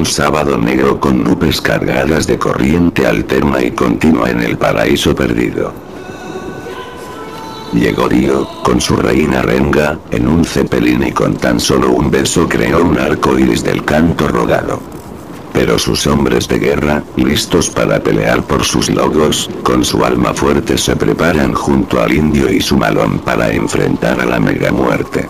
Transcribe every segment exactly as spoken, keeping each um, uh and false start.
sábado negro con nubes cargadas de corriente alterna y continua en el paraíso perdido. Llegó Dio, con su reina Renga, en un cepelín y con tan solo un beso creó un arco iris del canto rogado. Pero sus hombres de guerra, listos para pelear por sus logos, con su alma fuerte se preparan junto al indio y su malón para enfrentar a la mega muerte.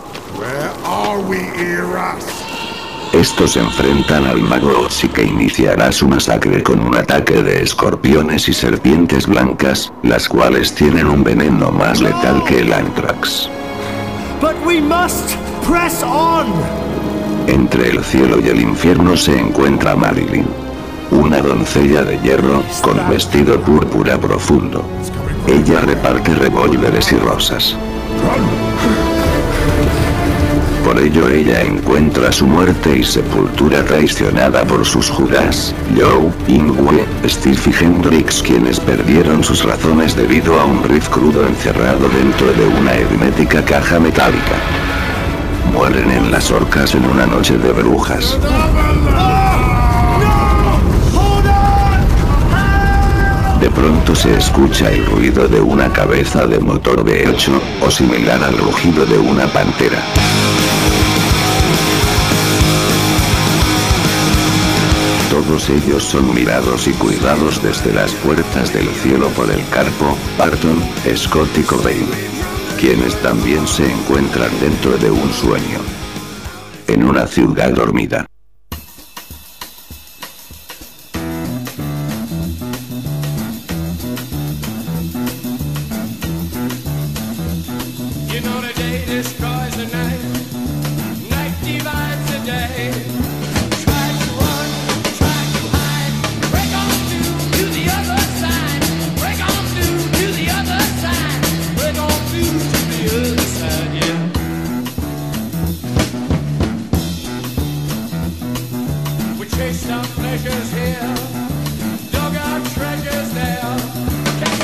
Estos enfrentan al mago Ozzy, que iniciará su masacre con un ataque de escorpiones y serpientes blancas, las cuales tienen un veneno más letal que el Anthrax. But we must press on. Entre el cielo y el infierno se encuentra Marilyn, una doncella de hierro, con vestido púrpura profundo. Ella reparte revólveres y rosas. Por ello ella encuentra su muerte y sepultura traicionada por sus Judas, Joe, Ingwe, Steve y Hendrix, quienes perdieron sus razones debido a un riff crudo encerrado dentro de una hermética caja metálica. Mueren en las orcas en una noche de brujas. De pronto se escucha el ruido de una cabeza de motor V ocho, o similar al rugido de una pantera. Todos ellos son mirados y cuidados desde las puertas del cielo por el Carpo, Barton, Scott y Cobain, quienes también se encuentran dentro de un sueño, en una ciudad dormida.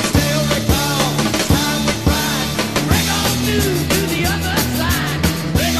Break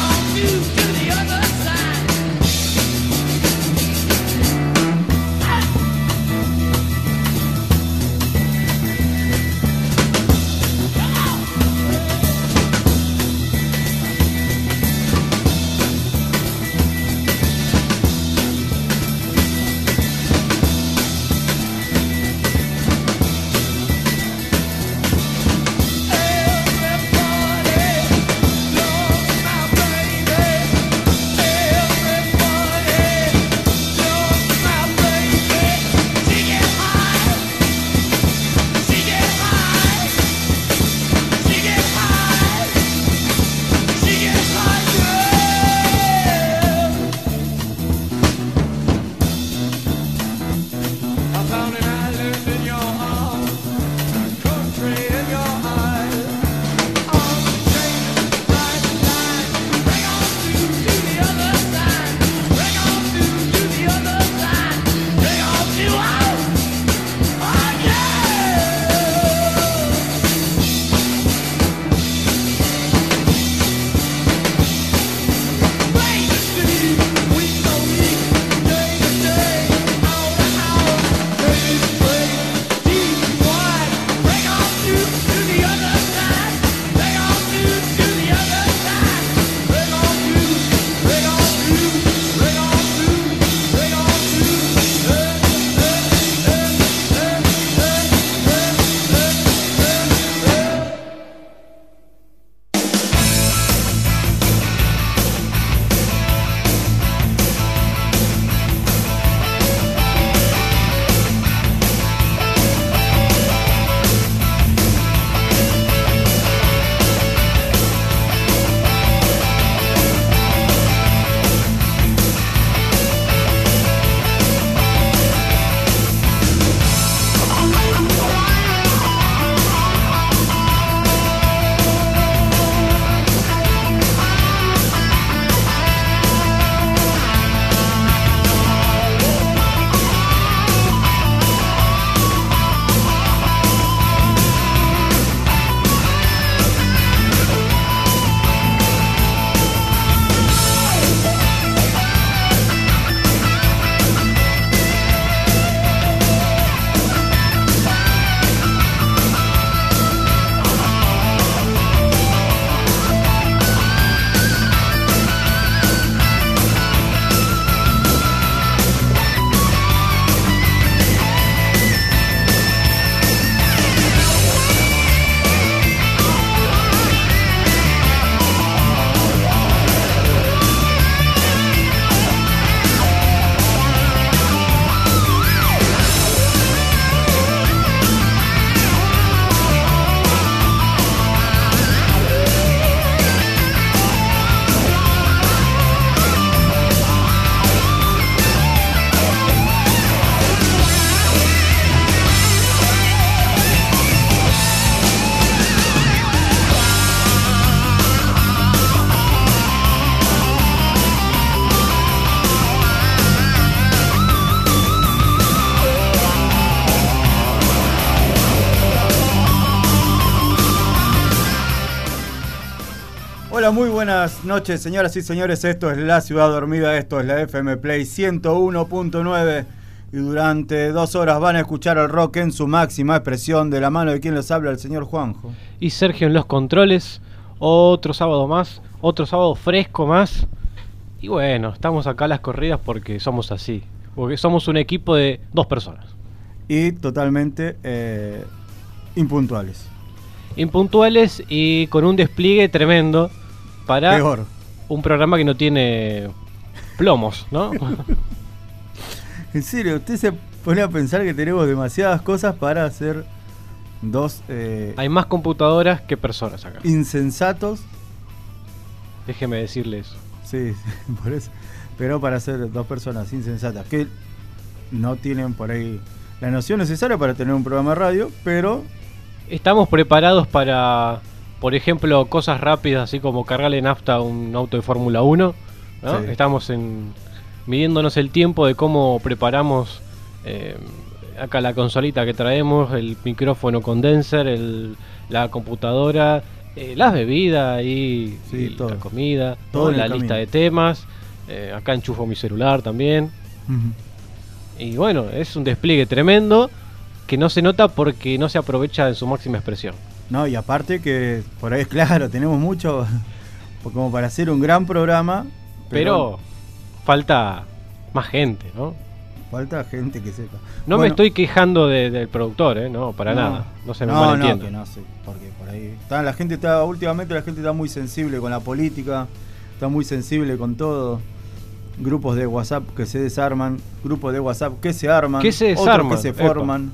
Hola, muy buenas noches, señoras y señores. Esto es La Ciudad Dormida, esto es la F M Play ciento uno punto nueve. Y durante dos horas van a escuchar el rock en su máxima expresión, de la mano de quien les habla, el señor Juanjo. Y Sergio en los controles. Otro sábado más, otro sábado fresco más. Y bueno, estamos acá a las corridas porque somos así. Porque somos un equipo de dos personas. Y totalmente eh, impuntuales. Impuntuales y con un despliegue tremendo para Peor. Un programa que no tiene plomos, ¿no? En serio, usted se pone a pensar que tenemos demasiadas cosas para hacer dos eh, Hay más computadoras que personas acá. insensatos. Déjeme decirle eso. Sí, sí, por eso. Pero para hacer dos personas insensatas que no tienen por ahí la noción necesaria para tener un programa de radio, pero Estamos preparados para, por ejemplo, cosas rápidas, así como cargarle nafta a un auto de Fórmula uno, ¿no? Sí. Estamos en, midiéndonos el tiempo de cómo preparamos eh, acá la consolita que traemos, el micrófono condenser, el, la computadora, eh, las bebidas y, Sí, y todo. la comida, Todo todo, en la el lista camino. de temas. Eh, acá enchufo mi celular también. uh-huh. Y bueno, es un despliegue tremendo que no se nota porque no se aprovecha en su máxima expresión. No, y aparte que por ahí, claro, tenemos mucho como para hacer un gran programa, Pero, falta más gente, ¿no? falta gente que sepa. No Bueno, me estoy quejando de- del productor, ¿eh? No, para no, nada. No se me no, malentienda. no, que no sé, porque por ahí está, la gente está, últimamente la gente está muy sensible con la política, está muy sensible con todo. Grupos de WhatsApp que se desarman, grupos de WhatsApp que se arman, Que se otros desarman, que se epa. forman,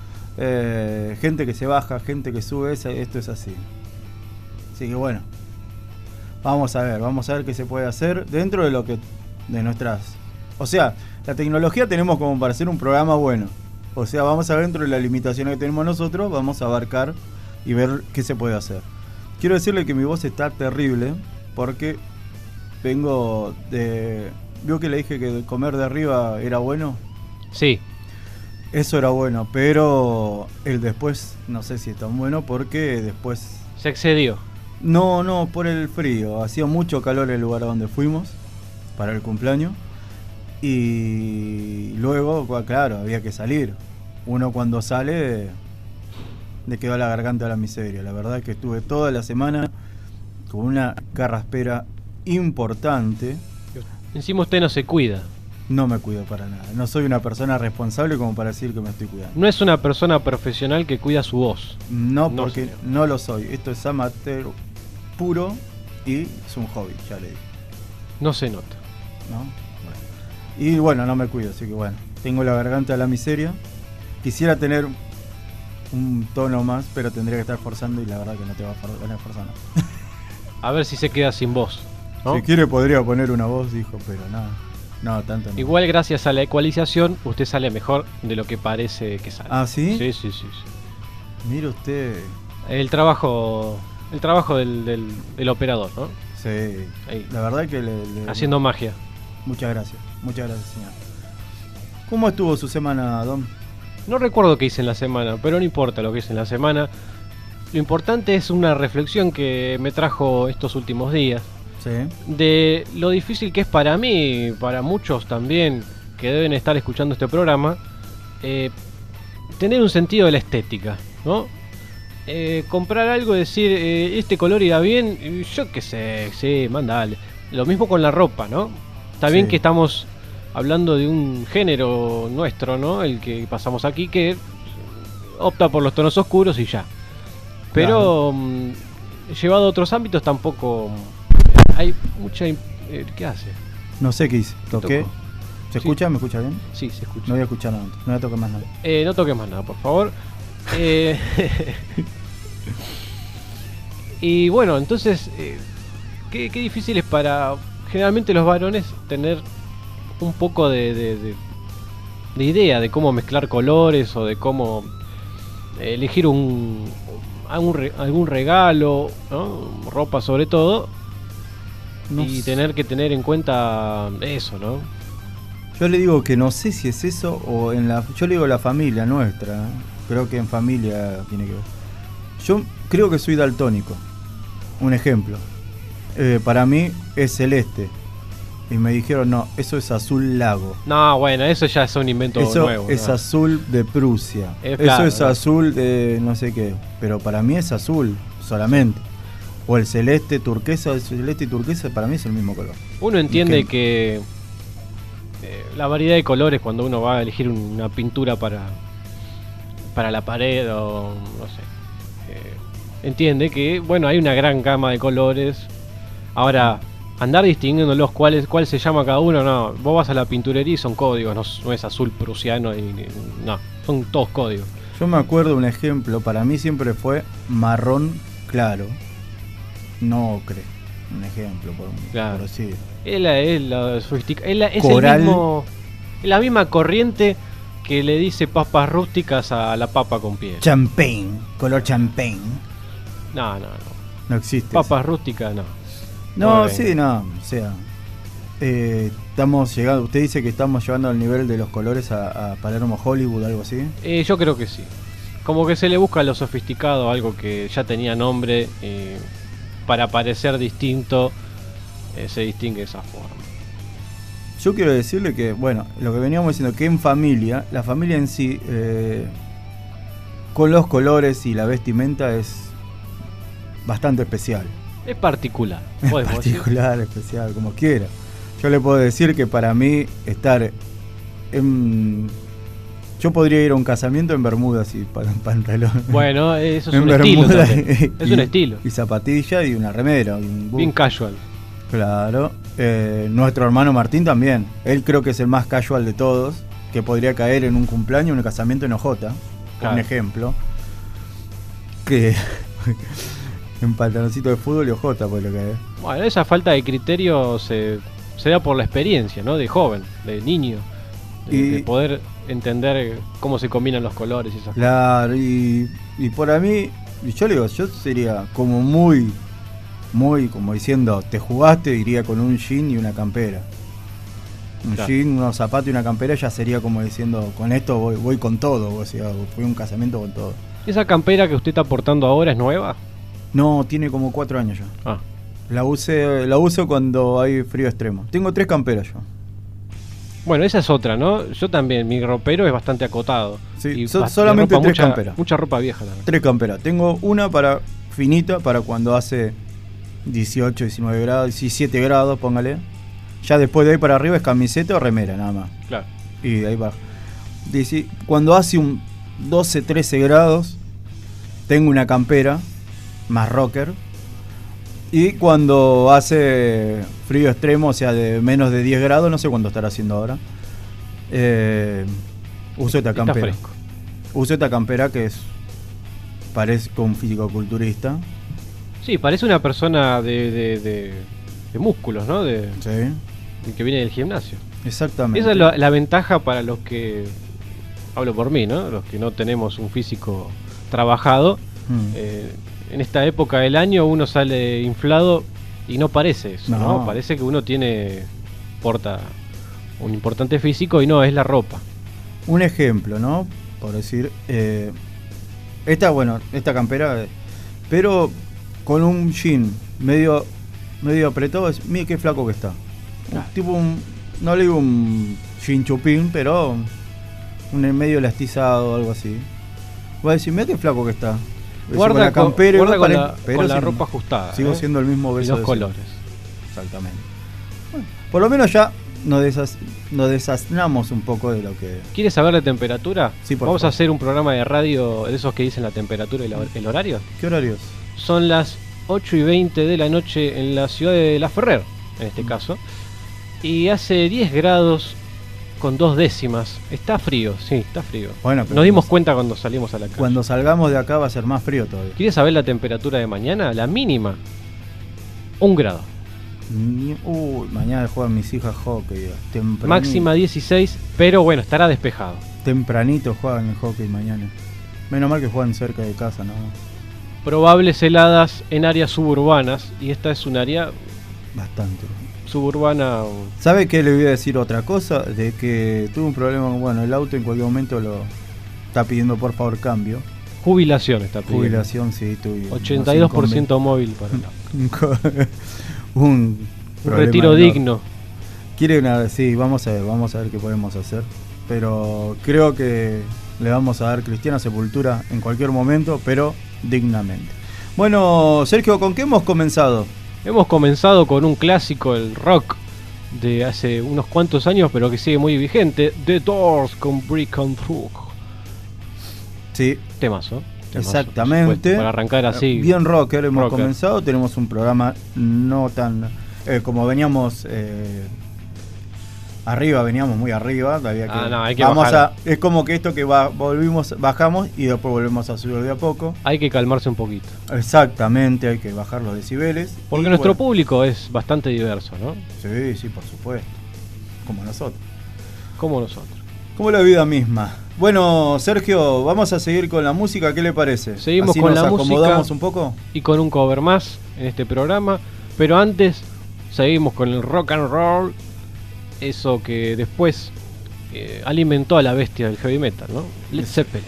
eh, gente que se baja, gente que sube, esa- esto es así. Así que bueno, vamos a ver, vamos a ver qué se puede hacer dentro de lo que, de nuestras, o sea, la tecnología tenemos como para hacer un programa bueno. O sea, vamos a ver dentro de las limitaciones que tenemos nosotros, vamos a abarcar y ver qué se puede hacer. Quiero decirle que mi voz está terrible porque vengo de... ¿Vio que le dije que comer de arriba era bueno? Sí, Eso era bueno, pero el después no sé si es tan bueno porque después... se excedió. No, no, por el frío. Hacía mucho calor el lugar a donde fuimos para el cumpleaños. Y luego, pues, claro, había que salir. Uno cuando sale le quedó la garganta a la miseria. La verdad es que estuve toda la semana con una carraspera importante. Encima usted no se cuida. No me cuido para nada. No soy una persona responsable como para decir que me estoy cuidando. No es una persona profesional que cuida su voz. No, No, porque señor. no lo soy. Esto es amateur puro y es un hobby, ya le dije. No se nota. ¿No? Bueno. Y bueno, no me cuido, así que bueno, tengo la garganta de la miseria. Quisiera tener un tono más, pero tendría que estar forzando y la verdad que no te va a for- van a forzar nada. A ver si se queda sin voz, ¿no? Si quiere podría poner una voz, dijo, pero nada. No, tanto no. Igual gracias a la ecualización usted sale mejor de lo que parece que sale. ¿Ah, sí? Sí, sí, sí, sí. Mire usted. El trabajo, el trabajo del, del, del operador, ¿no? Sí. Ahí. La verdad que le, le- Haciendo magia. Muchas gracias, muchas gracias, señor. ¿Cómo estuvo su semana, Don? No recuerdo qué hice en la semana, pero no importa lo que hice en la semana. Lo importante es una reflexión que me trajo estos últimos días Sí. de lo difícil que es para mí, y para muchos también que deben estar escuchando este programa, eh, tener un sentido de la estética, ¿no? Eh, comprar algo y decir, eh, este color irá bien, y yo qué sé, sí, mandale. Lo mismo con la ropa, ¿no? Está bien Sí. que estamos hablando de un género nuestro, ¿no? El que pasamos aquí, que opta por los tonos oscuros y ya. Pero mm, llevado a otros ámbitos tampoco mm, hay mucha... im- eh, ¿Qué hace? No sé qué hice. Toqué. Tocó. ¿Se Sí. escucha? ¿Me escucha bien? Sí, se escucha. No voy a escuchar nada. No voy a tocar más nada. Eh, no toques más nada, por favor. Eh, y bueno, entonces, eh, qué, qué difícil es para generalmente los varones tener un poco de, de, de- de idea de cómo mezclar colores o de cómo elegir un algún, re- algún regalo, ¿no? Ropa sobre todo, No y sé. tener que tener en cuenta eso, ¿no? Yo le digo que no sé si es eso o en la... Yo le digo la familia nuestra. ¿eh? Creo que en familia tiene que ver. Yo creo que soy daltónico. Un ejemplo. eh, para mí es celeste. Y me dijeron, no, eso es azul lago. No, bueno, eso ya es un invento eso nuevo. es ¿no? azul de Prusia. Es eso claro, es ¿no? azul de no sé qué. Pero para mí es azul solamente. O el celeste turquesa, el celeste y turquesa para mí es el mismo color. Uno entiende ¿Qué? que eh, la variedad de colores cuando uno va a elegir una pintura para para la pared o no sé. Eh, entiende que, bueno, hay una gran gama de colores. Ahora, andar distinguiendo los cuáles, cuál se llama cada uno, no. Vos vas a la pinturería y son códigos, no, no es azul prusiano y, y- no, son todos códigos. Yo me acuerdo un ejemplo, para mí siempre fue marrón claro, no ocre. Un ejemplo, por, Claro. por decir. Es la, es la sofistica- es la- es Coral. el mismo, es la misma corriente que le dice papas rústicas a la papa con piel. Champagne, color champagne. No, no, no. No existe. Papas rústicas, no. No, Muy sí, bien. no, o sea, eh, estamos llegando, usted dice que estamos llevando al nivel de los colores a, a Palermo Hollywood, algo así. Eh, yo creo que sí. Como que se le busca lo sofisticado, algo que ya tenía nombre, eh, para parecer distinto, eh, se distingue de esa forma. Yo quiero decirle que, bueno, lo que veníamos diciendo, que en familia, la familia en sí, eh, con los colores y la vestimenta es bastante especial. Es particular. Es podemos decir. particular, especial, como quiera. Yo le puedo decir que para mí estar en... Yo podría ir a un casamiento en bermudas y pa- pantalón. Bueno, eso es en un estilo bermuda también. y- Es un estilo. Y zapatilla y una remera. Y un Bien buzo. casual. Claro. Eh, nuestro hermano Martín también. Él creo que es el más casual de todos. Que podría caer en un cumpleaños, en un casamiento en Ojota. Claro. Un ejemplo. Que... en pantaloncito de fútbol y Ojota puede caer. Bueno, esa falta de criterio se, se da por la experiencia, ¿no? De joven, de niño. De, Y- de poder entender cómo se combinan los colores y esas cosas. Claro, y, y para mí, y yo le digo, yo sería como muy, muy, como diciendo, te jugaste, iría con un jean y una campera. Un Claro. jean, unos zapatos y una campera ya sería como diciendo, con esto voy, voy con todo, o sea, fui a un casamiento con todo. ¿Esa campera que usted está portando ahora es nueva? No, tiene como cuatro años ya. Ah, La usé, la uso cuando hay frío extremo. Tengo tres camperas yo. bueno, esa es otra, ¿no? Yo también, mi ropero es bastante acotado. Sí, Y so- ba- de solamente ropa tres mucha, camperas. Mucha ropa vieja también. Tres camperas. Tengo una para finita, para cuando hace dieciocho, diecinueve grados, diecisiete grados, póngale. Ya después de ahí para arriba es camiseta o remera, nada más. Claro. Y de ahí para... Dici- Cuando hace un doce, trece grados, tengo una campera, más rocker. Y cuando hace frío extremo, o sea, de menos de diez grados, no sé cuánto estará haciendo ahora, eh, uso esta Está campera. fresco. Uso esta campera que es... Parezco un físico-culturista. Sí, parece una persona de, de, de, de músculos, ¿no? De, Sí, de que viene del gimnasio. exactamente. Esa es la, la ventaja para los que, hablo por mí, ¿no? Los que no tenemos un físico trabajado. Mm. Eh, en esta época del año uno sale inflado y no parece eso, ¿no? No. Parece que uno tiene, porta un importante físico y no, es la ropa. Un ejemplo, ¿no? Por decir, eh, esta, bueno, esta campera, eh, pero con un jean medio, medio apretado, es, mire qué flaco que está. Un Claro. tipo un, no le digo un jean chupín, pero un medio elastizado o algo así. Voy a decir, mira qué flaco que está. Voy a decir, Guarda con la con, campera, guarda igual con pare- la, pero con la sin- ropa ajustada. Sigo ¿eh? siendo el mismo Y beso los de colores. siempre. Exactamente. Bueno, por lo menos ya nos, desas, nos desasnamos un poco de lo que... ¿Quieres saber la temperatura? Sí, por Vamos favor. a hacer un programa de radio de esos que dicen la temperatura y la- el horario. ¿Qué horarios? Son las ocho y veinte de la noche en la ciudad de La Ferrer, en este caso. Y hace diez grados con dos décimas. Está frío, sí, está frío. Bueno, pero Nos dimos cuenta cuando salimos a la calle. cuando salgamos de acá va a ser más frío todavía. ¿Quieres saber la temperatura de mañana? La mínima, un grado. Ni- Uy, mañana juegan mis hijas hockey. Tempranito, Máxima dieciséis, pero bueno, estará despejado. Tempranito juegan el hockey mañana. Menos mal que juegan cerca de casa, ¿no? Probables heladas en áreas suburbanas. Y esta es un área Bastante. suburbana. ¿Sabe qué le voy a decir otra cosa? De que tuve un problema, bueno, el auto en cualquier momento lo está pidiendo por favor cambio. Jubilación está pidiendo. Jubilación, sí, tuve. unos ochenta y dos por ciento móvil para el auto. inconven- un, Un problema retiro menor. digno. Quiere una, sí, vamos a ver, vamos a ver qué podemos hacer. Pero creo que le vamos a dar cristiana sepultura en cualquier momento, pero dignamente. Bueno, Sergio, ¿con qué hemos comenzado? Hemos comenzado con un clásico, el rock de hace unos cuantos años, pero que sigue muy vigente, The Doors con Break On Through. Sí, Temazo. temazo, exactamente. por supuesto, para arrancar así. Bien rocker hemos Rocker. comenzado. Tenemos un programa no tan... eh, como veníamos... Eh, arriba, veníamos muy arriba. Había que, Ah, no, hay que vamos bajar. a, es como que esto que va, volvimos, bajamos y después volvemos a subir de a poco. Hay que calmarse un poquito. Exactamente, hay que bajar los decibeles. Porque Y nuestro bueno, público es bastante diverso, ¿no? Sí, sí, por supuesto. Como nosotros. Como nosotros. Como la vida misma. Bueno, Sergio, vamos a seguir con la música, ¿qué le parece? Seguimos Así con nos la acomodamos música. un poco. Y con un cover más en este programa. Pero antes, seguimos con el rock and roll. Eso que después eh, alimentó a la bestia del heavy metal, ¿no? Led Zeppelin.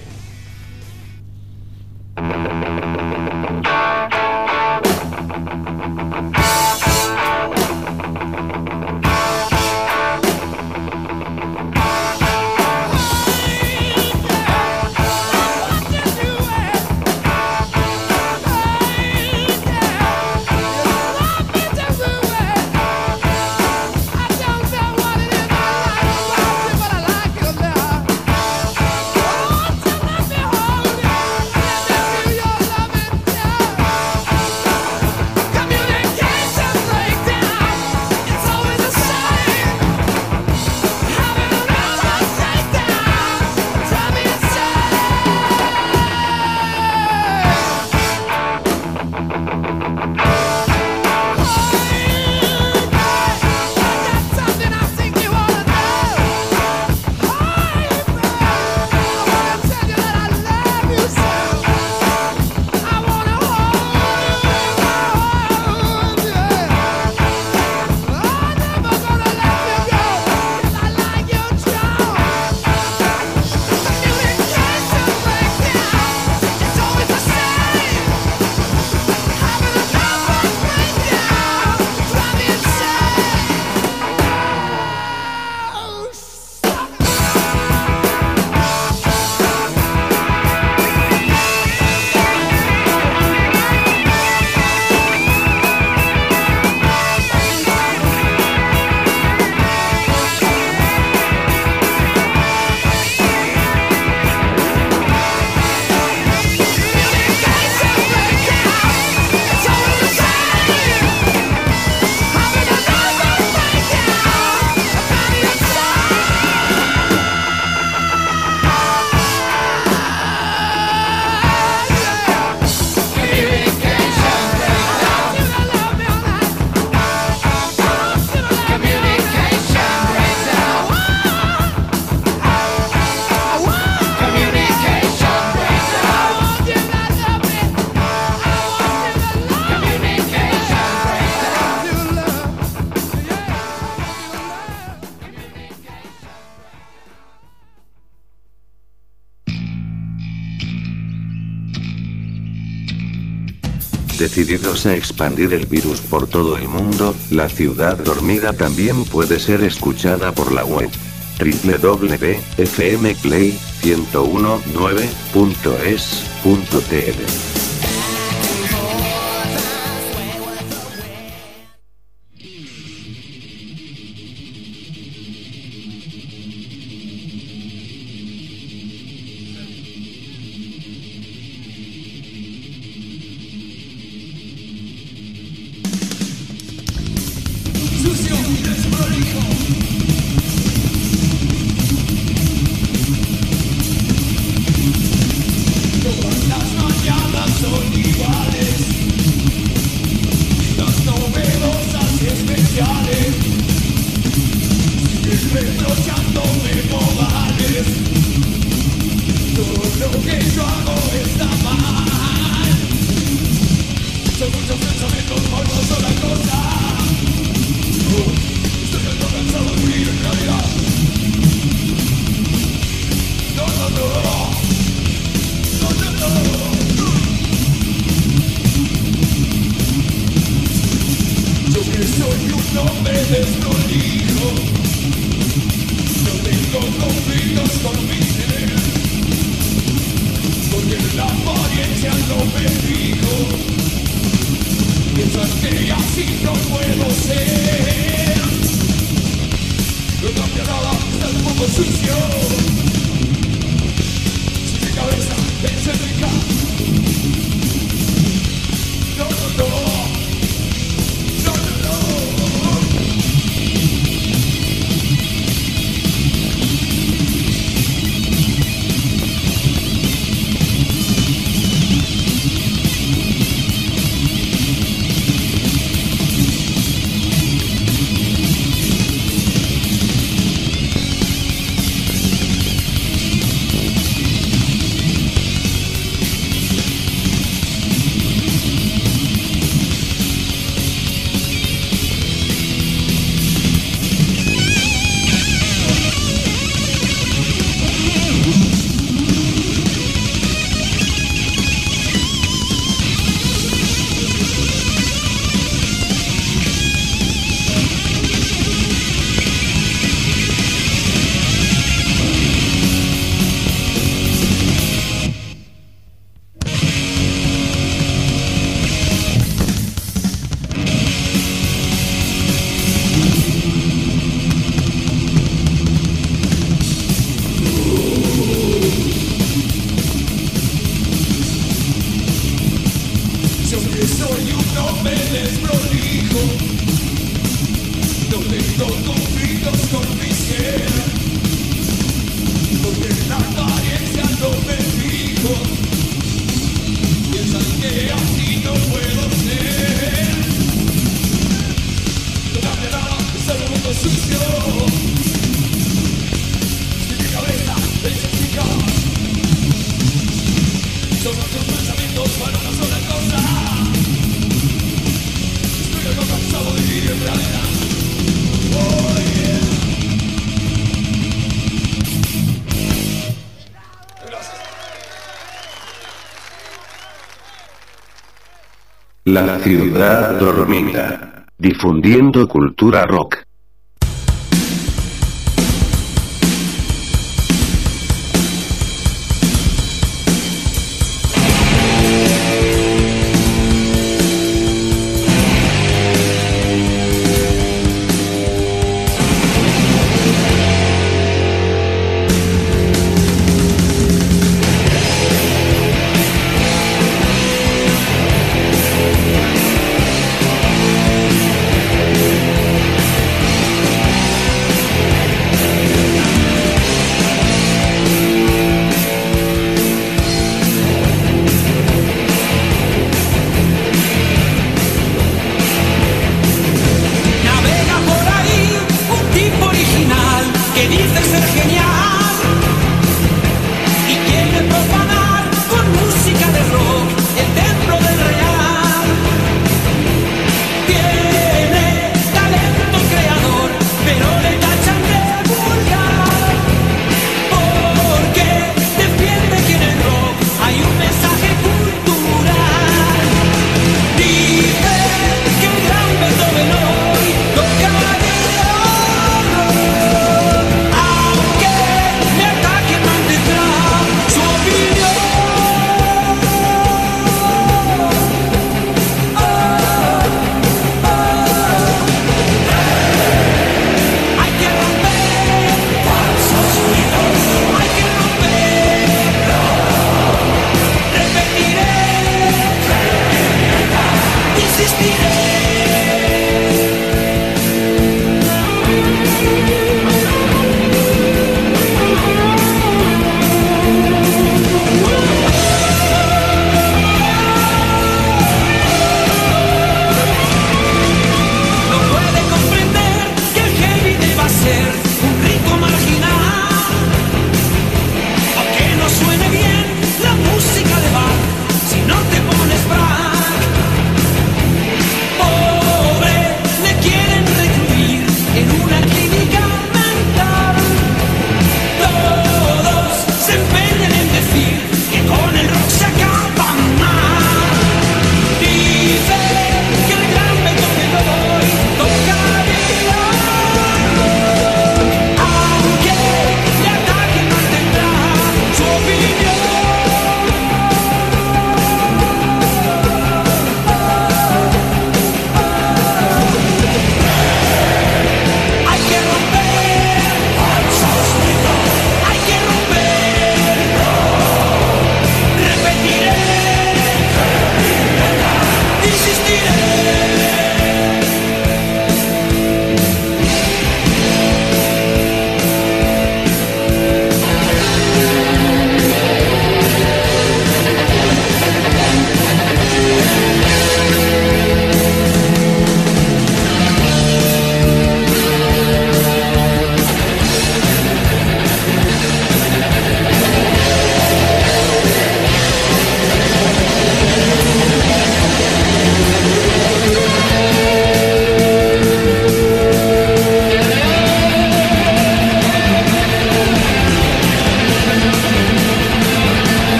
Decididos a expandir el virus por todo el mundo, la ciudad dormida también puede ser escuchada por la web doble u doble u doble u punto f m play ciento diecinueve punto es punto t v. Estoy cansado de vivir no me desprolijo. No tengo conflictos con mi ser, porque la apariencia no me fijo. Piensan que así no puedo ser. No cambia nada, está un poco sucio. Si mi cabeza es eléctrica. No, no, no. No, no, no. La ciudad dormida, difundiendo cultura rock. No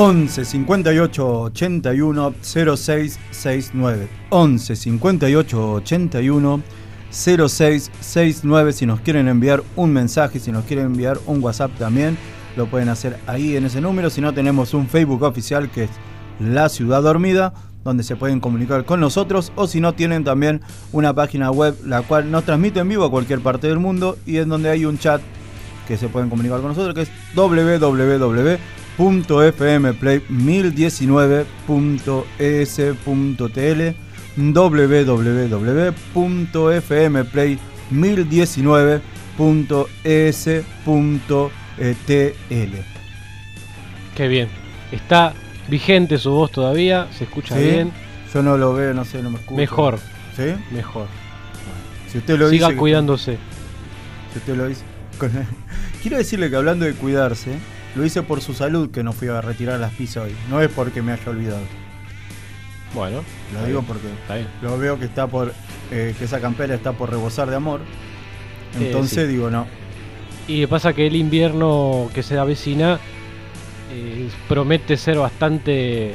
once cincuenta y ocho ochenta y uno cero seis sesenta y nueve. once cincuenta y ocho ochenta y uno cero seis sesenta y nueve. Si nos quieren enviar un mensaje, si nos quieren enviar un WhatsApp también, lo pueden hacer ahí en ese número. Si no, tenemos un Facebook oficial que es La Ciudad Dormida, donde se pueden comunicar con nosotros, o si no, tienen también una página web la cual nos transmite en vivo a cualquier parte del mundo y en donde hay un chat que se pueden comunicar con nosotros, que es doble u doble u doble u punto f m play mil diecinueve punto e s punto t l doble u doble u doble u punto f m play mil diecinueve punto e s punto t l. Qué bien. Está vigente su voz todavía, se escucha ¿Sí? bien. Yo no lo veo, no sé, no me escucho. Mejor. ¿Sí? Mejor. Si usted lo Siga dice, cuidándose. Si usted lo dice. Quiero decirle que hablando de cuidarse, lo hice por su salud que no fui a retirar las pizzas hoy. No es porque me haya olvidado. Bueno. Lo digo porque está bien. Lo veo que está por eh, que esa campera está por rebosar de amor. Entonces eh, sí. digo no. Y pasa que el invierno que se avecina eh, promete ser bastante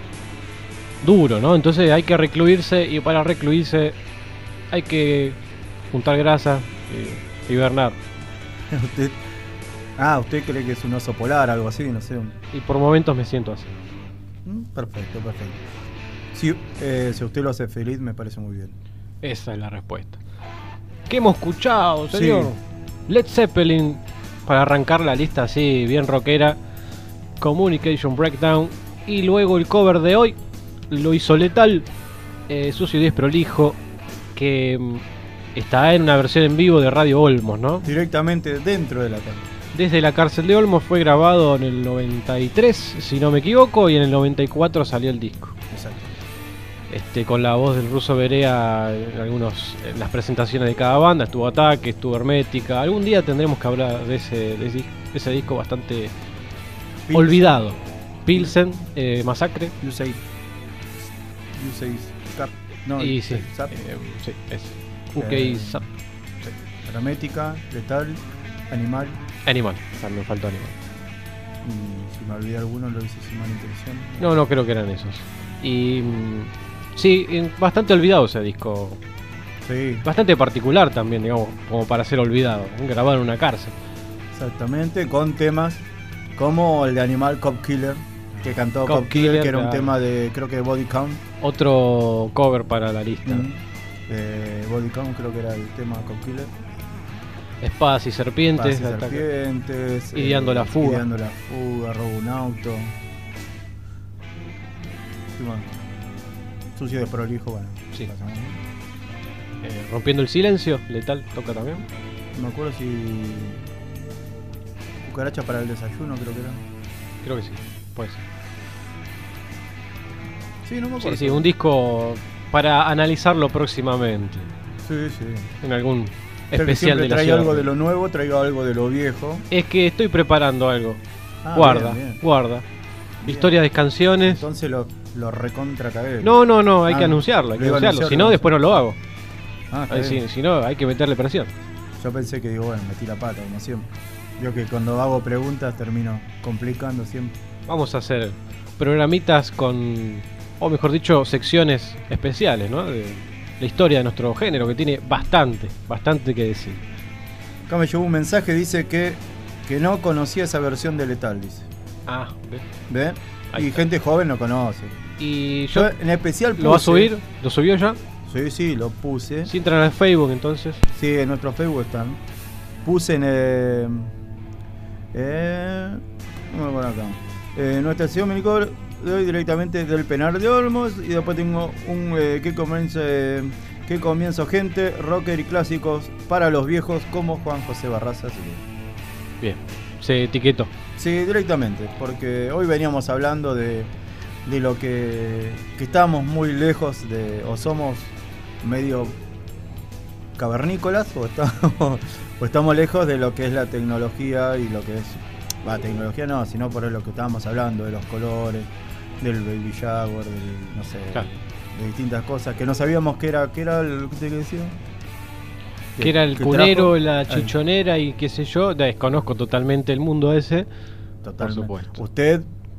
duro, ¿no? Entonces hay que recluirse, y para recluirse hay que juntar grasa, eh, hibernar. Usted, ah, ¿usted cree que es un oso polar, algo así? No sé. Y por momentos me siento así. Perfecto, perfecto. Si, eh, si usted lo hace feliz, me parece muy bien. Esa es la respuesta. ¿Qué hemos escuchado, señor? Sí. Led Zeppelin, para arrancar la lista así, bien rockera. Communication Breakdown. Y luego el cover de hoy lo hizo Letal, eh, Sucio y Desprolijo, que mm, está en una versión en vivo de Radio Olmos, ¿no? Directamente dentro de la cárcel. Desde la cárcel de Olmos. Fue grabado en el noventa y tres, si no me equivoco, y en el noventa y cuatro salió el disco. Exacto. Este, con la voz del Ruso Berea en, algunos, en las presentaciones de cada banda. Estuvo Ataque, estuvo Hermética. Algún día tendremos que hablar de ese, de ese, de ese disco bastante Pilsen. Olvidado. Pilsen, eh, Masacre. You say, you say Zap. No, y sí, Zap. eh, sí, es U K Eh, Zap. Hermética, Letal, Animal. Animal, también faltó Animal. Y si me olvidé alguno, lo hice sin mala intención. No, no creo que eran esos. Y mm, sí, bastante olvidado ese disco. Sí. Bastante particular también, digamos, como para ser olvidado. Grabado en una cárcel. Exactamente, con temas como el de Animal, Cop Killer, que cantó Cop Cop Killer, Killer, que era un claro. tema de, creo que Body Count. Otro cover para la lista. Mm. Eh, Body Count creo que era el tema Cop Killer. Espadas y serpientes. Espadas y ataque. serpientes. Ideando la fuga. Ideando la fuga, robo un auto. Sí, bueno. Sucio de prolijo, bueno. Sí. pasa nada. Eh, rompiendo el silencio, Letal toca también. No me acuerdo si. Cucaracha para el desayuno, creo que era. Creo que sí, puede ser. Sí, no me acuerdo. Sí, sí, un disco para analizarlo próximamente. Sí, sí. En algún Yo que especial siempre de la traigo ciudad. algo de lo nuevo, traigo algo de lo viejo. Es que estoy preparando algo. Ah, guarda, bien, bien. guarda. Bien. Historias de canciones. Entonces lo, lo recontra cagué. No, no, no, hay Ah, que anunciarlo, hay lo que iba a anunciarlo. anunciar, Si lo no, después no lo hago. Ah, está Ahí bien. Si, si no, hay que meterle presión. Yo pensé que digo, bueno, metí la pata, como siempre. Yo que cuando hago preguntas termino complicando siempre. Vamos a hacer programitas con, o mejor dicho, secciones especiales, ¿no? De la historia de nuestro género, que tiene bastante, bastante que decir. Acá me llegó un mensaje, dice que, que no conocía esa versión de Letal, dice. Ah, ¿ves? ¿Ven? Ahí Y está. gente joven lo conoce. Y yo, Yo en especial puse, ¿lo va a subir? ¿Lo subió ya? Sí, sí, lo puse. Si entran al Facebook, entonces. Sí, en nuestro Facebook están. Puse en. Eh, eh, ¿cómo lo pongo acá? Eh, nuestra estación Minicor de hoy directamente del Penar de Olmos. Y después tengo un. Eh, que comienza. Eh, que comienzo, gente, rocker y clásicos para los viejos como Juan José Barraza. Así que, Bien, se etiquetó. sí, directamente. Porque hoy veníamos hablando de. De lo que. Que estamos muy lejos de. O somos medio cavernícolas o estamos, o estamos lejos de lo que es la tecnología y lo que es, va, tecnología no, sino por lo que estábamos hablando, de los colores, del baby shower, del, no sé, Claro. de distintas cosas que no sabíamos que era, que era el que te decía. Que era el que cunero, trajo- la Ay, chichonera y qué sé yo. Desconozco totalmente el mundo ese. totalmente. por supuesto. Usted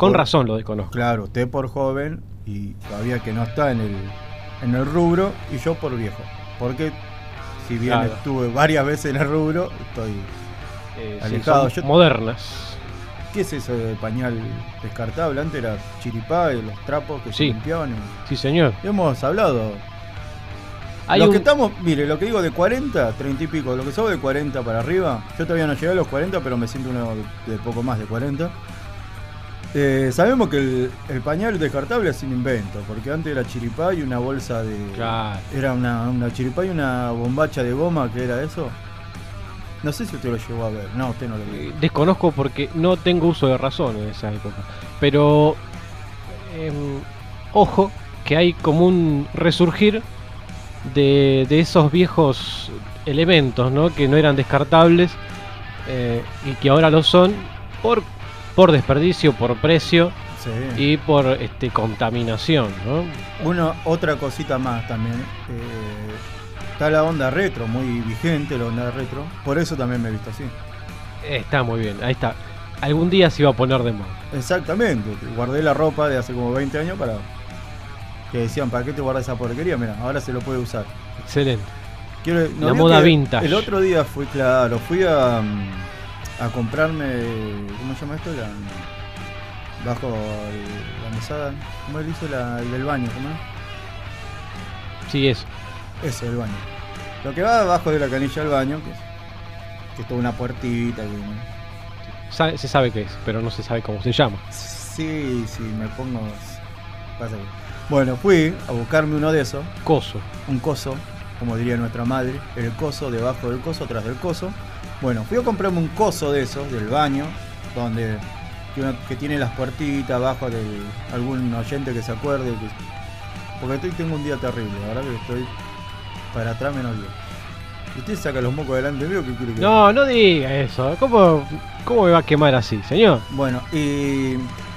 Con por- razón lo desconozco. Claro, usted por joven y todavía que no está en el, en el rubro, y yo por viejo. Porque si bien Claro. estuve varias veces en el rubro, estoy... Eh, sí, Alejado, son yo- modernas. ¿Qué es eso de pañal descartable? Antes era chiripá y los trapos que Sí. se limpiaban. y- Sí, señor. Hemos hablado. Hay los un- que estamos, mire, lo que digo de cuarenta, treinta y pico, lo que somos de cuarenta para arriba, yo todavía no llegué a los cuarenta, pero me siento uno de, de poco más de cuarenta. Eh, sabemos que el, el pañal descartable es un invento, porque antes era chiripá y una bolsa de... Claro. Era una, una chiripá y una bombacha de goma, que era eso. No sé si usted lo llegó a ver. No, usted no lo vio. Eh, Desconozco porque no tengo uso de razón en esa época. Pero em, ojo que hay como un resurgir de, de esos viejos elementos, ¿no? Que no eran descartables eh, y que ahora lo son por, por desperdicio, por precio Sí. y por este, contaminación, ¿no? Una, otra cosita más también. eh, está la onda retro, muy vigente la onda retro. Por eso también me he visto así. Está muy bien, ahí está. Algún día se iba a poner de moda. Exactamente. Guardé la ropa de hace como veinte años para... Que decían, ¿para qué te guardas esa porquería? Mira, ahora se lo puede usar. Excelente. Quiero- ¿no La vio moda que vintage. El otro día fui, claro, fui a, mm, a comprarme... ¿Cómo se llama esto? La, bajo el- la mesada. ¿Cómo él hizo la, el del baño? ¿Cómo es? Sí, eso. Eso, el baño. Lo que va abajo de la canilla del baño, que es, que es toda una puertita. Que, Sa- se sabe qué es, pero no se sabe cómo se llama. sí, sí, me pongo... Pasa que- Bueno, fui a buscarme uno de esos, Coso. un coso, como diría nuestra madre, el coso, debajo del coso, atrás del coso. Bueno, fui a comprarme un coso de esos, del baño, donde que, uno- que tiene las puertitas abajo de algún oyente que se acuerde. Que, porque estoy, tengo un día terrible, la verdad que estoy para atrás menos bien. Y usted saca los mocos delante mío, ¿qué quiere que No, no diga eso. ¿Cómo, cómo me va a quemar así, señor? Bueno, y,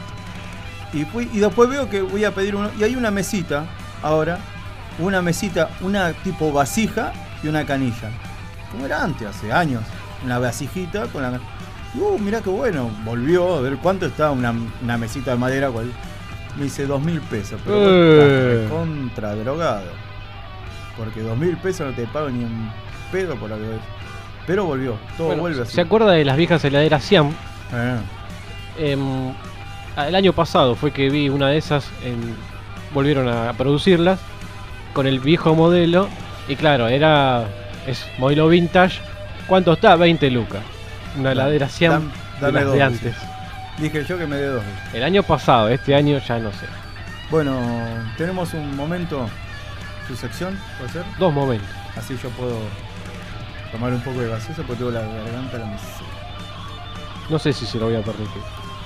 y fui y después veo que voy a pedir uno y hay una mesita ahora, una mesita, una tipo vasija y una canilla. Como era antes, hace años, una vasijita con la... Uh, mirá qué bueno, volvió a ver cuánto está una, una mesita de madera, cual, me dice dos mil pesos, pero vos Eh. estás contra drogado, porque dos mil pesos no te pago ni un pedo por algo de eso. Pero volvió, todo Bueno, vuelve así. ¿se acuerda de las viejas heladeras Siam? Eh. Em, el año pasado fue que vi una de esas, en- volvieron a producirlas con el viejo modelo y claro, era es modelo vintage. ¿Cuánto está? veinte lucas. Una heladera Siam Dam- de dame las dos, de dice. antes. Dije yo que me dé dos. El año pasado, este año ya no sé. Bueno, tenemos un momento, su sección, ¿puede ser? Dos momentos. Así yo puedo tomar un poco de gaseosa porque tengo la garganta la miseria. No sé si se lo voy a permitir.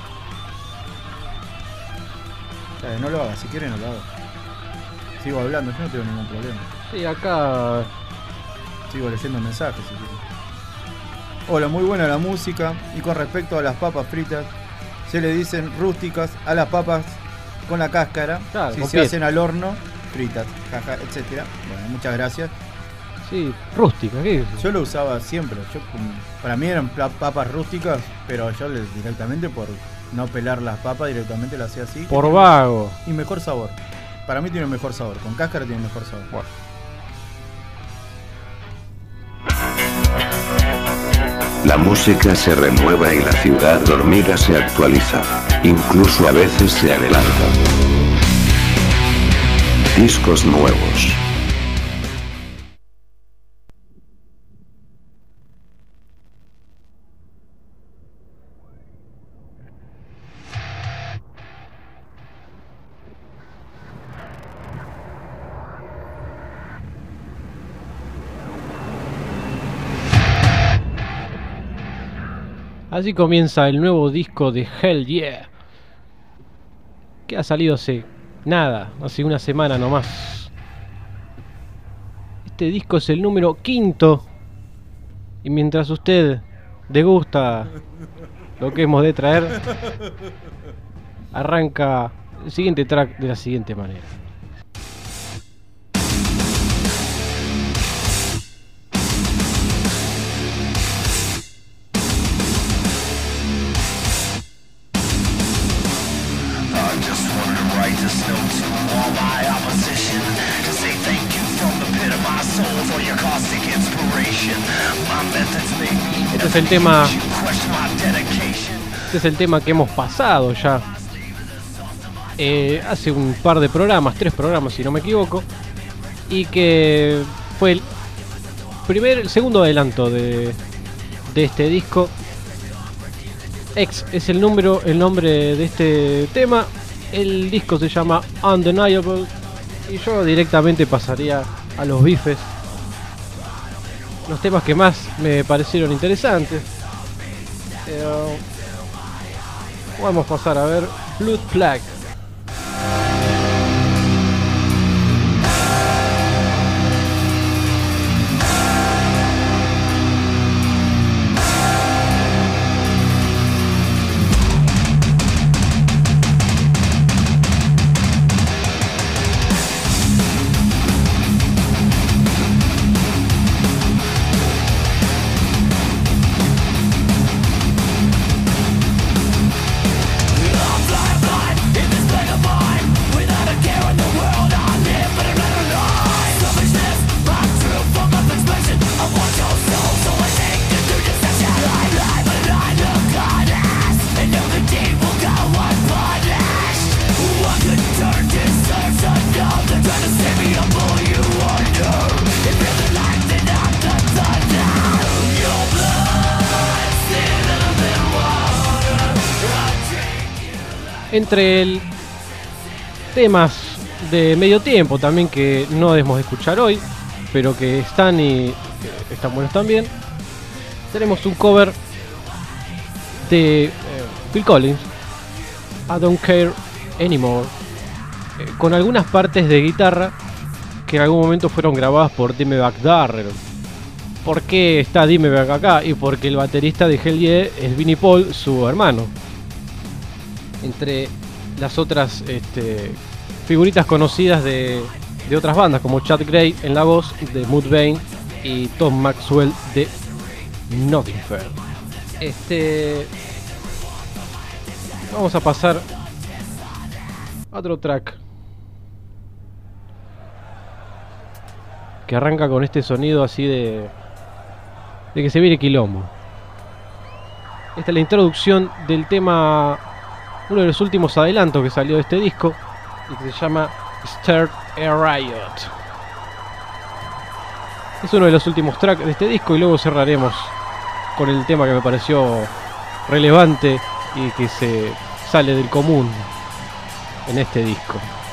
Eh, no lo haga, si quiere no lo haga. Sigo hablando, yo no tengo ningún problema. Sí, acá Sigo leyendo mensajes si quiere. Hola, muy buena la música. Y con respecto a las papas fritas, se le dicen rústicas a las papas con la cáscara. Claro, si con se piel. hacen al horno, fritas, jaja, etcétera. Bueno, muchas gracias. sí, rústica, ¿qué es? Yo lo usaba siempre. Yo, como- para mí eran pla- papas rústicas, pero yo les- directamente por no pelar las papas, directamente las hacía así. Por vago. Y mejor sabor. Para mí tiene mejor sabor. Con cáscara tiene mejor sabor. Bueno. La música se renueva y la ciudad dormida se actualiza. Incluso a veces se adelanta. Discos nuevos. Así comienza el nuevo disco de Hell Yeah, que ha salido hace nada, hace una semana nomás. Este disco es el número quinto, y mientras usted degusta lo que hemos de traer, arranca el siguiente track de la siguiente manera. Este es el tema. Este es el tema que hemos pasado ya eh, hace un par de programas, tres programas si no me equivoco, y que fue el primer, el segundo adelanto de, de este disco. X es el número, el nombre de este tema. El disco se llama Undeniable y yo directamente pasaría a los bifes, los temas que más me parecieron interesantes. Eh, vamos a pasar a ver Blood Plague. Entre el temas de medio tiempo también que no debemos de escuchar hoy, pero que están y que están buenos también, tenemos un cover de eh, Phil Collins, I Don't Care Anymore, eh, con algunas partes de guitarra que en algún momento fueron grabadas por Dimebag Darrell. ¿Por qué está Dimebag acá? Y porque el baterista de Hell Yeah es Vinnie Paul, su hermano. Entre las otras este, figuritas conocidas de, de otras bandas, como Chad Gray en la voz de Mudvayne y Tom Maxwell de Nothing Fair. Este, vamos a pasar a otro track que arranca con este sonido así de, de que se viene quilombo. Esta es la introducción del tema, uno de los últimos adelantos que salió de este disco, y que se llama Start a Riot. Es uno de los últimos tracks de este disco y luego cerraremos con el tema que me pareció relevante y que se sale del común en este disco.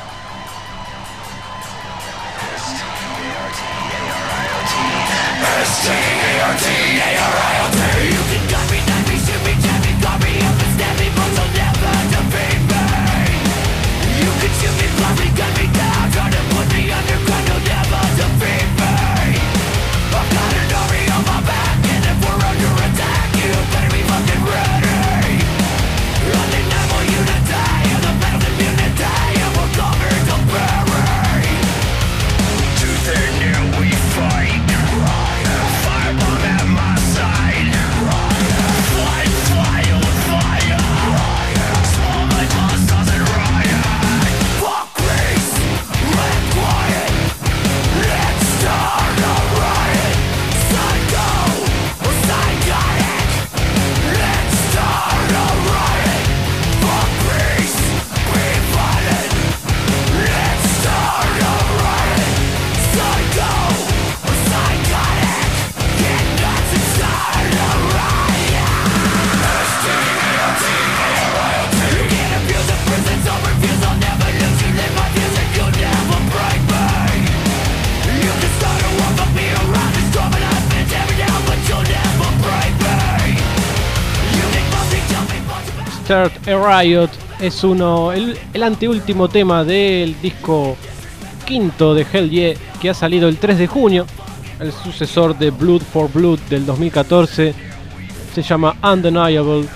Start a Riot es uno, el, el anteúltimo tema del disco quinto de Hell Yeah, que ha salido el tres de junio, el sucesor de Blood for Blood del dos mil catorce. Se llama Undeniable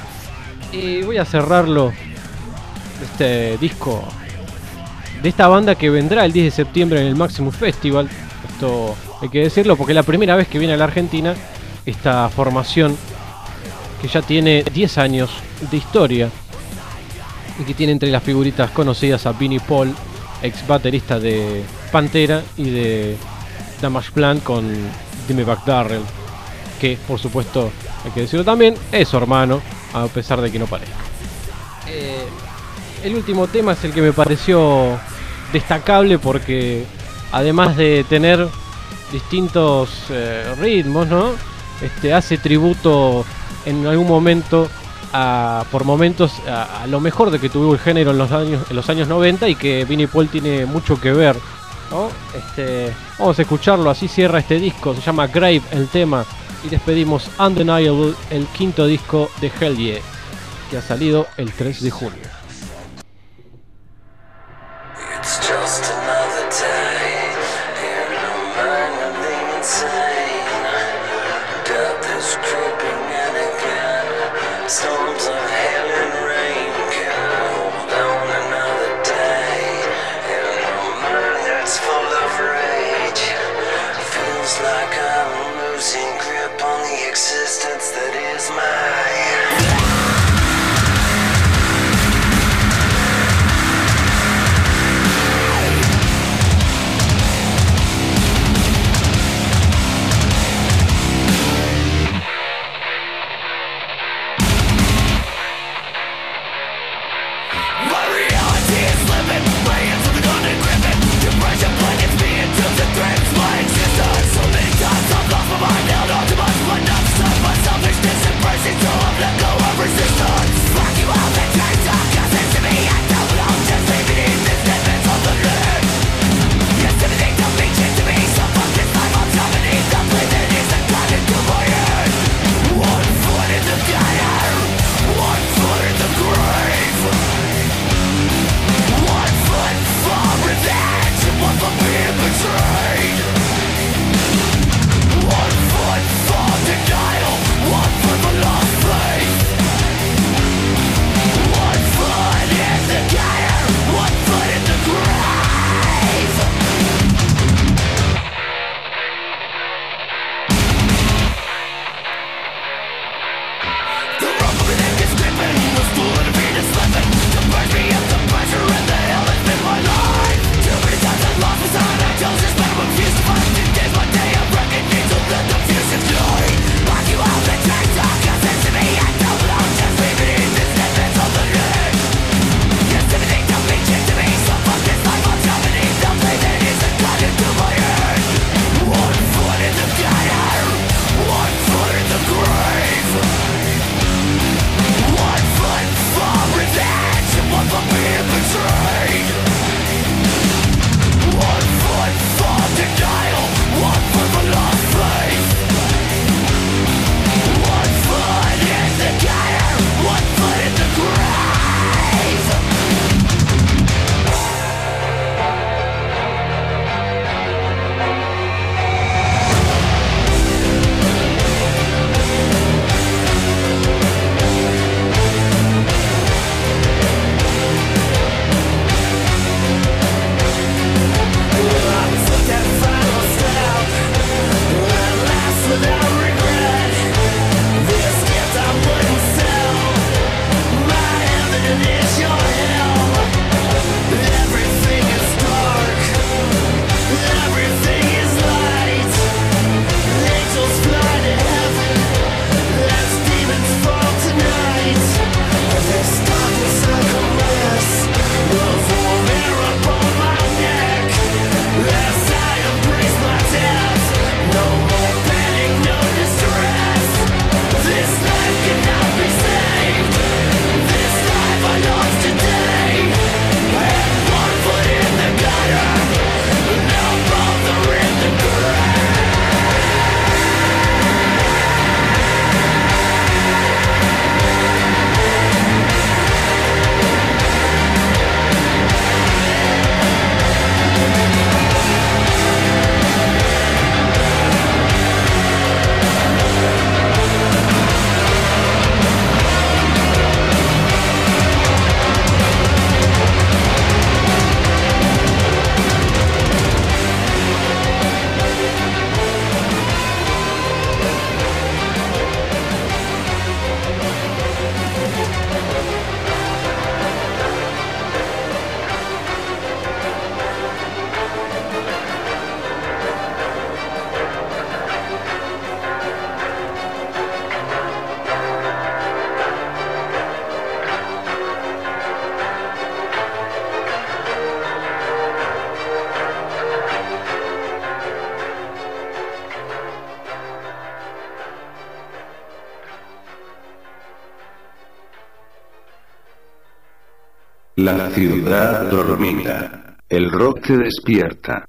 y voy a cerrarlo, este disco de esta banda que vendrá el diez de septiembre en el Maximus Festival. Esto hay que decirlo porque es la primera vez que viene a la Argentina esta formación que ya tiene diez años de historia y que tiene entre las figuritas conocidas a Vinnie Paul, ex baterista de Pantera, y de Damage Plan con Dimebag Darrell, que por supuesto hay que decirlo también, es su hermano, a pesar de que no parezca. Eh, el último tema es el que me pareció destacable porque además de tener distintos eh, ritmos, ¿no? Este, hace tributo en algún momento a, por momentos a, a lo mejor de que tuvo el género en los años en los años noventa y que Vinnie Paul tiene mucho que ver, ¿no? Este, vamos a escucharlo, así cierra este disco, se llama Grave el tema, y despedimos Undeniable, el quinto disco de Hell Yeah, que ha salido el tres de junio. It's just another day in a mind of the insane. Death is creeping in again. Storms of hail and rain can hold on another day in a mind that's full of rage. Feels like I'm losing grip on the existence that is mine. La ciudad dormida. El rock te despierta.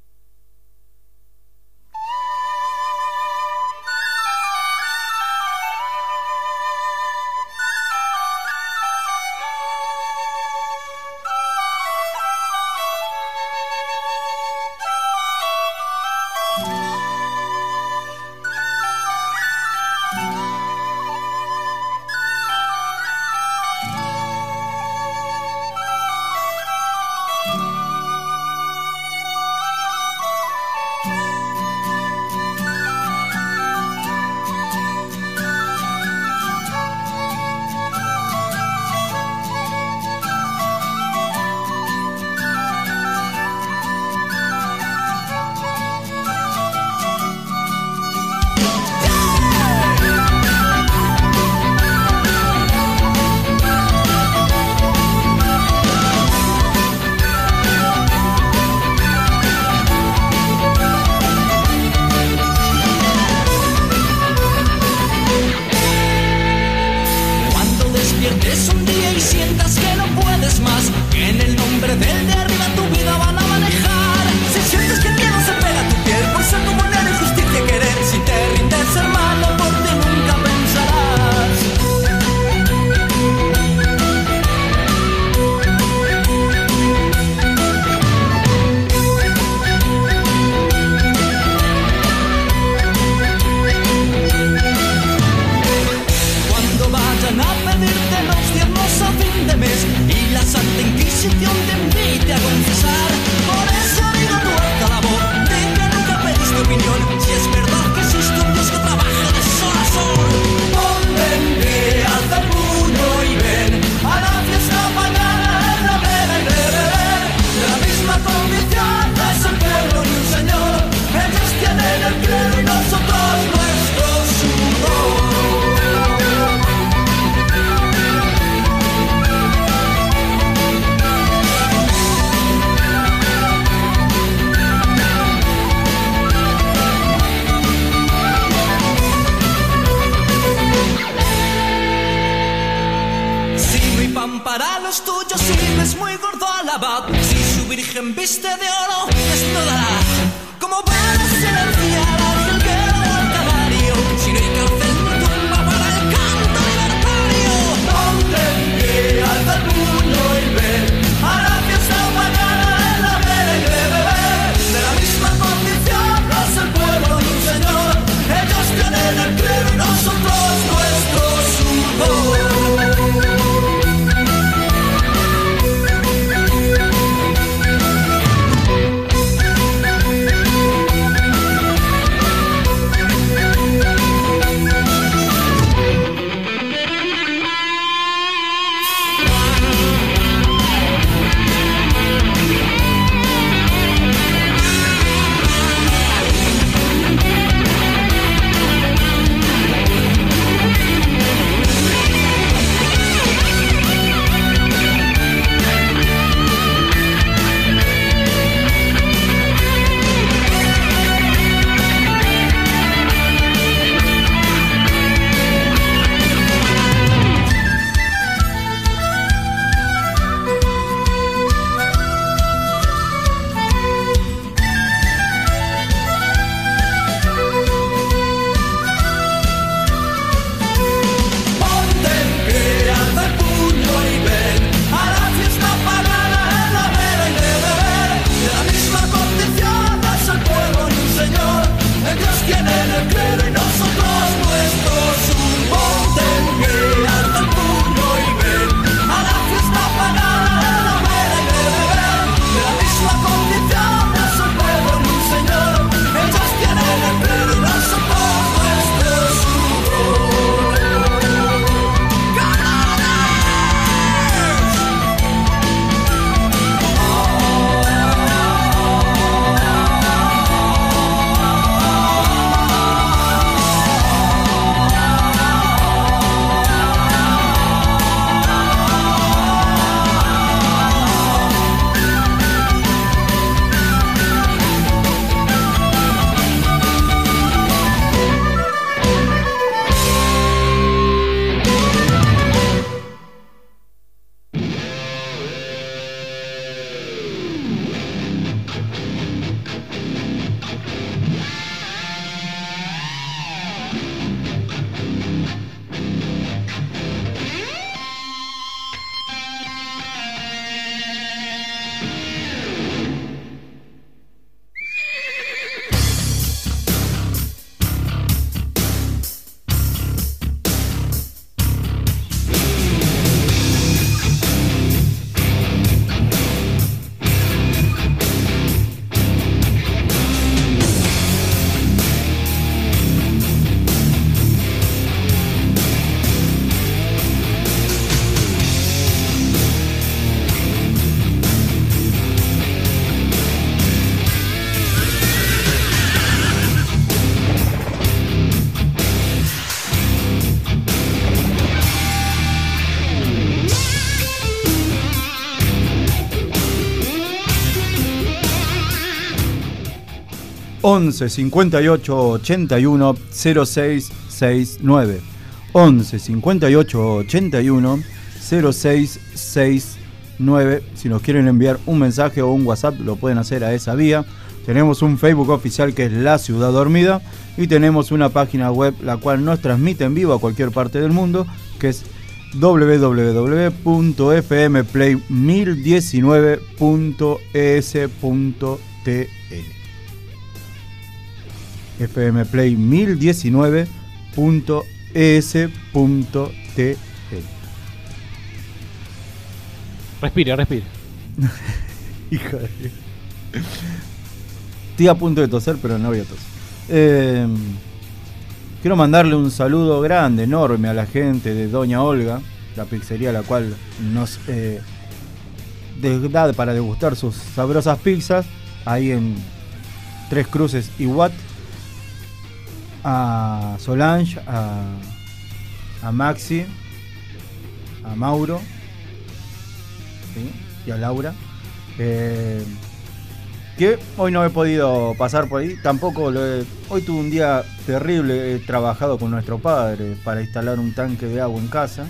once cincuenta y ocho ochenta y uno cero seis sesenta y nueve. once cincuenta y ocho ochenta y uno cero seis sesenta y nueve. Si nos quieren enviar un mensaje o un WhatsApp, lo pueden hacer a esa vía. Tenemos un Facebook oficial que es La Ciudad Dormida y tenemos una página web la cual nos transmite en vivo a cualquier parte del mundo, que es doble u doble u doble u punto f m play mil diecinueve punto e s punto t l. f m play mil diecinueve punto e s punto t l. Respire, respire. Hija de... Estoy a punto de toser, pero no voy a toser. Eh, quiero mandarle un saludo grande, enorme a la gente de Doña Olga, la pizzería a la cual nos eh, da para degustar sus sabrosas pizzas, ahí en Tres Cruces y Watt. A Solange, a, a Maxi, a Mauro, ¿sí? Y a Laura. Eh, que hoy no he podido pasar por ahí, tampoco lo he, hoy tuve un día terrible, he trabajado con nuestro padre para instalar un tanque de agua en casa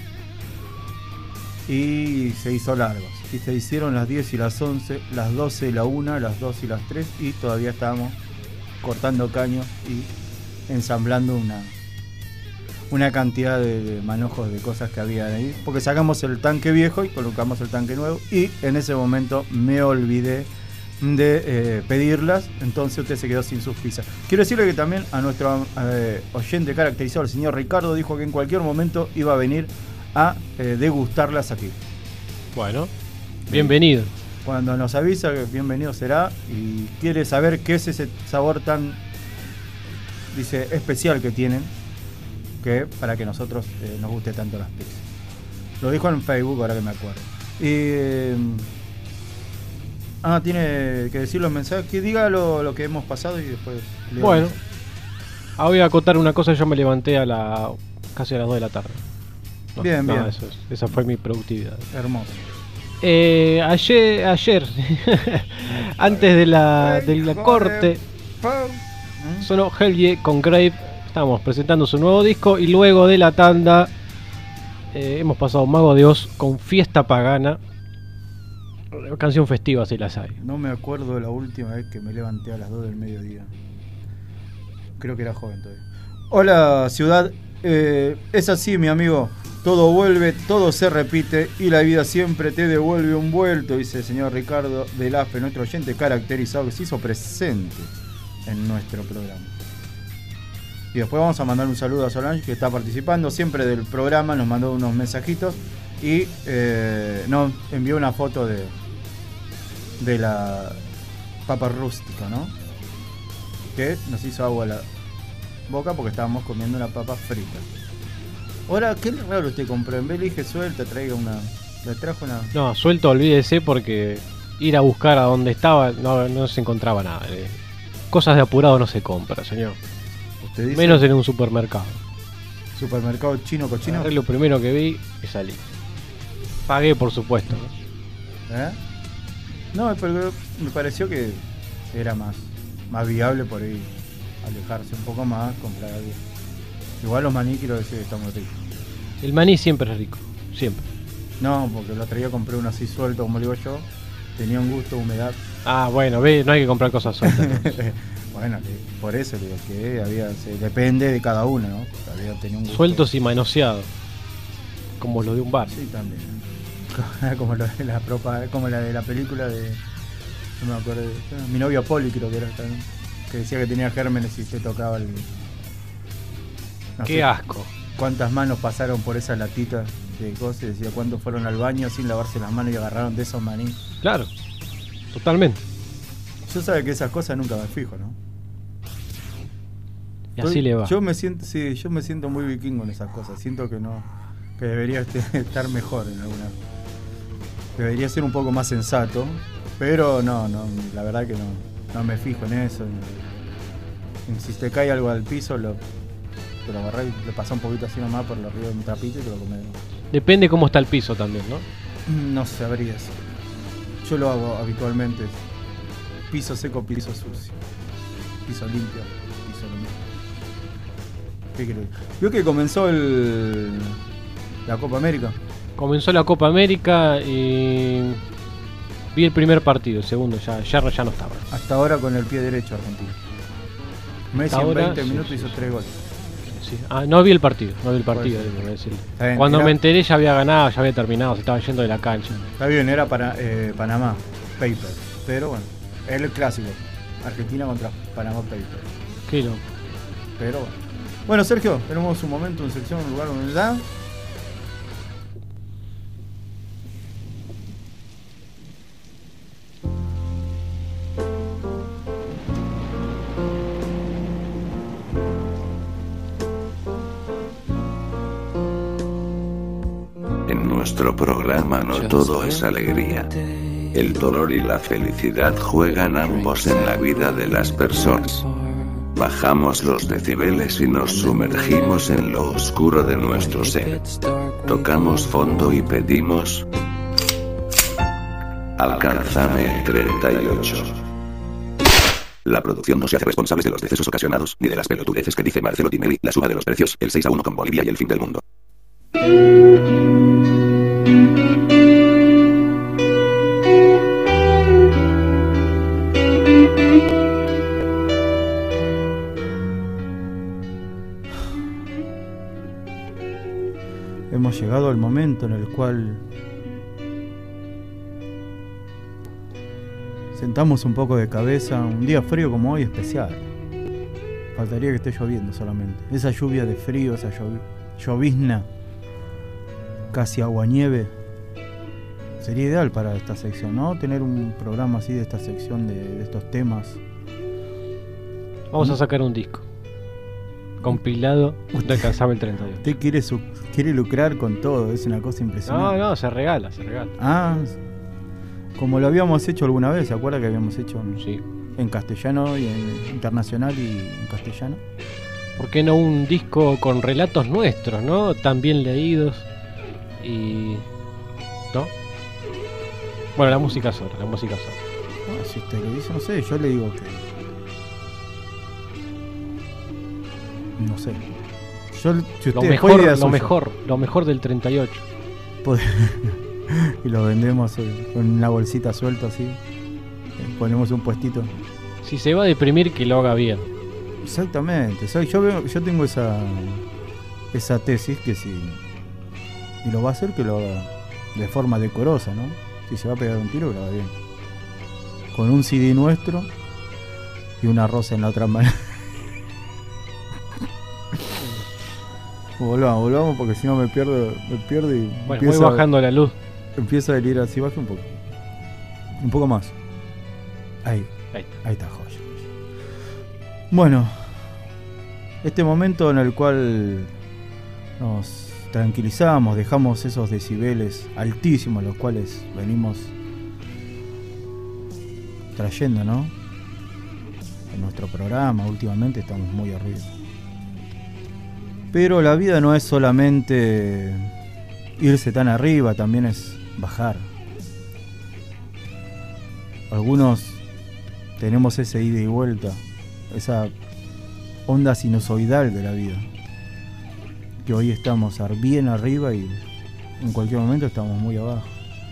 y se hizo largo, y se hicieron las diez y las once, las doce y la una, las dos y las tres y todavía estábamos cortando caños y ensamblando una una cantidad de, de manojos de cosas que había ahí, porque sacamos el tanque viejo y colocamos el tanque nuevo y en ese momento me olvidé de eh, pedirlas, entonces usted se quedó sin sus pizzas. Quiero decirle que también a nuestro eh, oyente caracterizado, el señor Ricardo, dijo que en cualquier momento iba a venir a eh, degustarlas aquí. Bueno, bienvenido. Cuando nos avisa, que bienvenido será, y quiere saber qué es ese sabor tan, dice, especial que tienen, que para que nosotros eh, nos guste tanto las pizzas. Lo dijo en Facebook, ahora que me acuerdo. Y... Eh, Ah, tiene que decir los mensajes, que diga lo, lo que hemos pasado y después... Bueno, ah, voy a acotar una cosa, yo me levanté a la casi a las dos de la tarde. No, bien, no, bien. Eso es, esa fue mi productividad. Hermoso. Eh, ayer, ayer antes de la, de la corte, sonó Helge con Grave, estábamos presentando su nuevo disco y luego de la tanda eh, hemos pasado Mago de Oz con Fiesta Pagana. Canción festiva si las hay. No me acuerdo de la última vez que me levanté a las dos del mediodía. Creo que era joven todavía. Hola ciudad, eh, es así mi amigo. Todo vuelve, todo se repite y la vida siempre te devuelve un vuelto, dice el señor Ricardo del A F E, nuestro oyente caracterizado que se hizo presente en nuestro programa. Y después vamos a mandar un saludo a Solange, que está participando siempre del programa, nos mandó unos mensajitos y eh, nos envió una foto de de la papa rústica, ¿no? Que nos hizo agua a la boca porque estábamos comiendo una papa frita. Ahora, qué raro usted compró, en vez de dije suelta, traiga una... le trajo una... No, suelto, olvídese, porque ir a buscar a donde estaba no, no se encontraba nada. Eh. Cosas de apurado no se compra, señor. ¿Usted dice? Menos en un supermercado. Supermercado chino cochino. Agarré lo primero que vi y salí. Pagué, por supuesto, ¿no? ¿Eh? No, pero me pareció que era más, más viable por ahí alejarse un poco más, comprar algo. Igual los maní quiero decir que están muy ricos. El maní siempre es rico, siempre. No, porque el otro día compré uno así suelto, como digo yo. Tenía un gusto, humedad. Ah, bueno, ve, no hay que comprar cosas sueltas. Bueno, que por eso digo que había, se, depende de cada uno, ¿no? Había, tenía un gusto. Sueltos y manoseados, como los de un bar. Sí, también. Como la de la propa, como la de la película de, no me acuerdo, de, Mi novio Poli creo que era también, que decía que tenía gérmenes y se tocaba el... No Qué sé asco. cuántas manos pasaron por esa latita de cosas, y decía cuántos fueron al baño sin lavarse las manos y agarraron de esos maní. Claro, totalmente. Yo sabe que esas cosas nunca me fijo, ¿no? Y así le va. Yo me siento, sí, yo me siento muy vikingo en esas cosas, siento que no, que debería estar mejor en alguna... Debería ser un poco más sensato, pero no, no, la verdad que no, no me fijo en eso. Si te cae algo al piso, lo, te lo agarrás y le pasás un poquito así nomás por arriba de un trapito y te lo comés. Depende cómo está el piso también, ¿no? No sabría eso. Yo lo hago habitualmente. Piso seco, piso sucio. piso limpio, piso limpio. ¿Qué crees? ¿Vio que comenzó el la Copa América? Comenzó la Copa América y vi el primer partido, el segundo ya, ya, ya no estaba. Hasta ahora con el pie derecho Argentina. Messi en ahora, veinte sí, minutos sí, hizo sí. tres goles. Sí. Ah, no vi el partido, no vi el partido, Pues, debo decirle. está bien, Cuando era- me enteré ya había ganado, ya había terminado, se estaba yendo de la cancha. Está bien, era para eh, Panamá Paper, pero bueno, es el clásico. Argentina contra Panamá Paper. Qué loco. Pero bueno. Bueno, Sergio, tenemos un momento, una sección, un lugar donde da. En nuestro programa no todo es alegría. El dolor y la felicidad juegan ambos en la vida de las personas. Bajamos los decibeles y nos sumergimos en lo oscuro de nuestro ser. Tocamos fondo y pedimos: alcánzame el treinta y ocho. La producción no se hace responsable de los decesos ocasionados, ni de las pelotudeces que dice Marcelo Tinelli, la suma de los precios, el seis a uno con Bolivia y el fin del mundo. Hemos llegado al momento en el cual sentamos un poco de cabeza. Un día frío como hoy especial. Faltaría que esté lloviendo solamente. Esa lluvia de frío, esa llovi- llovizna, casi aguanieve, sería ideal para esta sección, ¿no? Tener un programa así de esta sección de, de estos temas. Vamos a sacar un disco compilado de Alcanzame el treinta y ocho. Usted quiere, su- quiere lucrar con todo, es una cosa No, impresionante. no, se regala, se regala. Ah, como lo habíamos hecho alguna vez, ¿se acuerda que habíamos hecho en, Sí. en castellano y en internacional y en castellano? ¿Por qué no un disco con relatos nuestros, no? Tan bien leídos y... ¿no? Bueno, la música sola, la música sola. Ah, si usted lo dice, no sé, yo le digo que... No sé. Yo, si usted Lo fue mejor, idea lo suya, mejor, lo mejor del treinta y ocho. pod- y lo vendemos eh, con una bolsita suelta así. Eh, Ponemos un puestito. Si se va a deprimir, que lo haga bien. Exactamente. Soy- yo, veo- yo tengo esa esa tesis que si y lo va a hacer, que lo haga de forma decorosa, ¿no? Si se va a pegar un tiro, que lo haga bien. Con un C D nuestro y una rosa en la otra mano. Volvamos, volvamos porque si no me pierdo, me pierdo y Bueno, empiezo, voy bajando la luz. empiezo a delirar así, baje un poco. Un poco más. Ahí. Ahí está. Ahí está, joya. Bueno, este momento en el cual nos tranquilizamos, dejamos esos decibeles altísimos, los cuales venimos trayendo, ¿no? En nuestro programa, últimamente estamos muy arriba. Pero la vida no es solamente irse tan arriba, también es bajar. Algunos tenemos ese ida y vuelta, esa onda sinusoidal de la vida, que hoy estamos ar- bien arriba y en cualquier momento estamos muy abajo.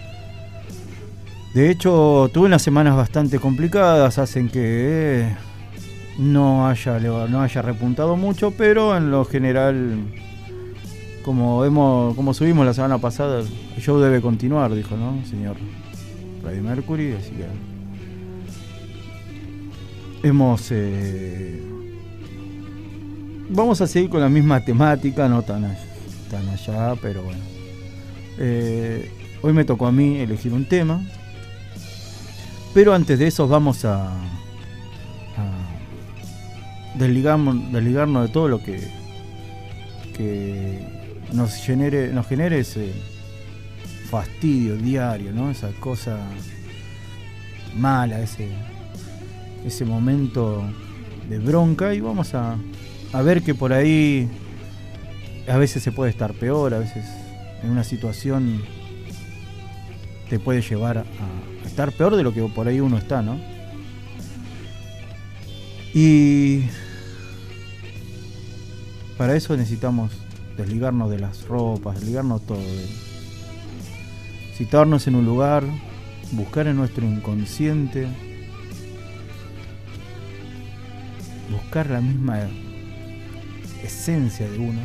De hecho, tuve unas semanas bastante complicadas, hacen que eh, no haya leva- no haya repuntado mucho, pero en lo general, como hemos como subimos la semana pasada, el show debe continuar, dijo, ¿no, señor Freddie Mercury? Así que hemos eh, vamos a seguir con la misma temática, no tan, a- tan allá, pero bueno. Eh, hoy me tocó a mí elegir un tema, pero antes de eso vamos a, a desligarnos, desligarnos de todo lo que, que nos genere, nos genere ese fastidio diario, ¿no? Esa cosa mala, ese, ese momento de bronca, y vamos a, a ver que por ahí a veces se puede estar peor, a veces en una situación te puede llevar a, a estar peor de lo que por ahí uno está, ¿no? Y para eso necesitamos desligarnos de las ropas, desligarnos todo, de situarnos en un lugar, buscar en nuestro inconsciente, buscar la misma esencia de uno,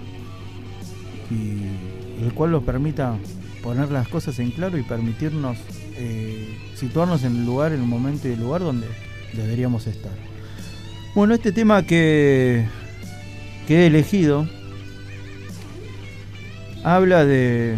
y el cual nos permita poner las cosas en claro y permitirnos eh, situarnos en el lugar, en el momento y el lugar donde deberíamos estar. Bueno, este tema que, que he elegido habla de,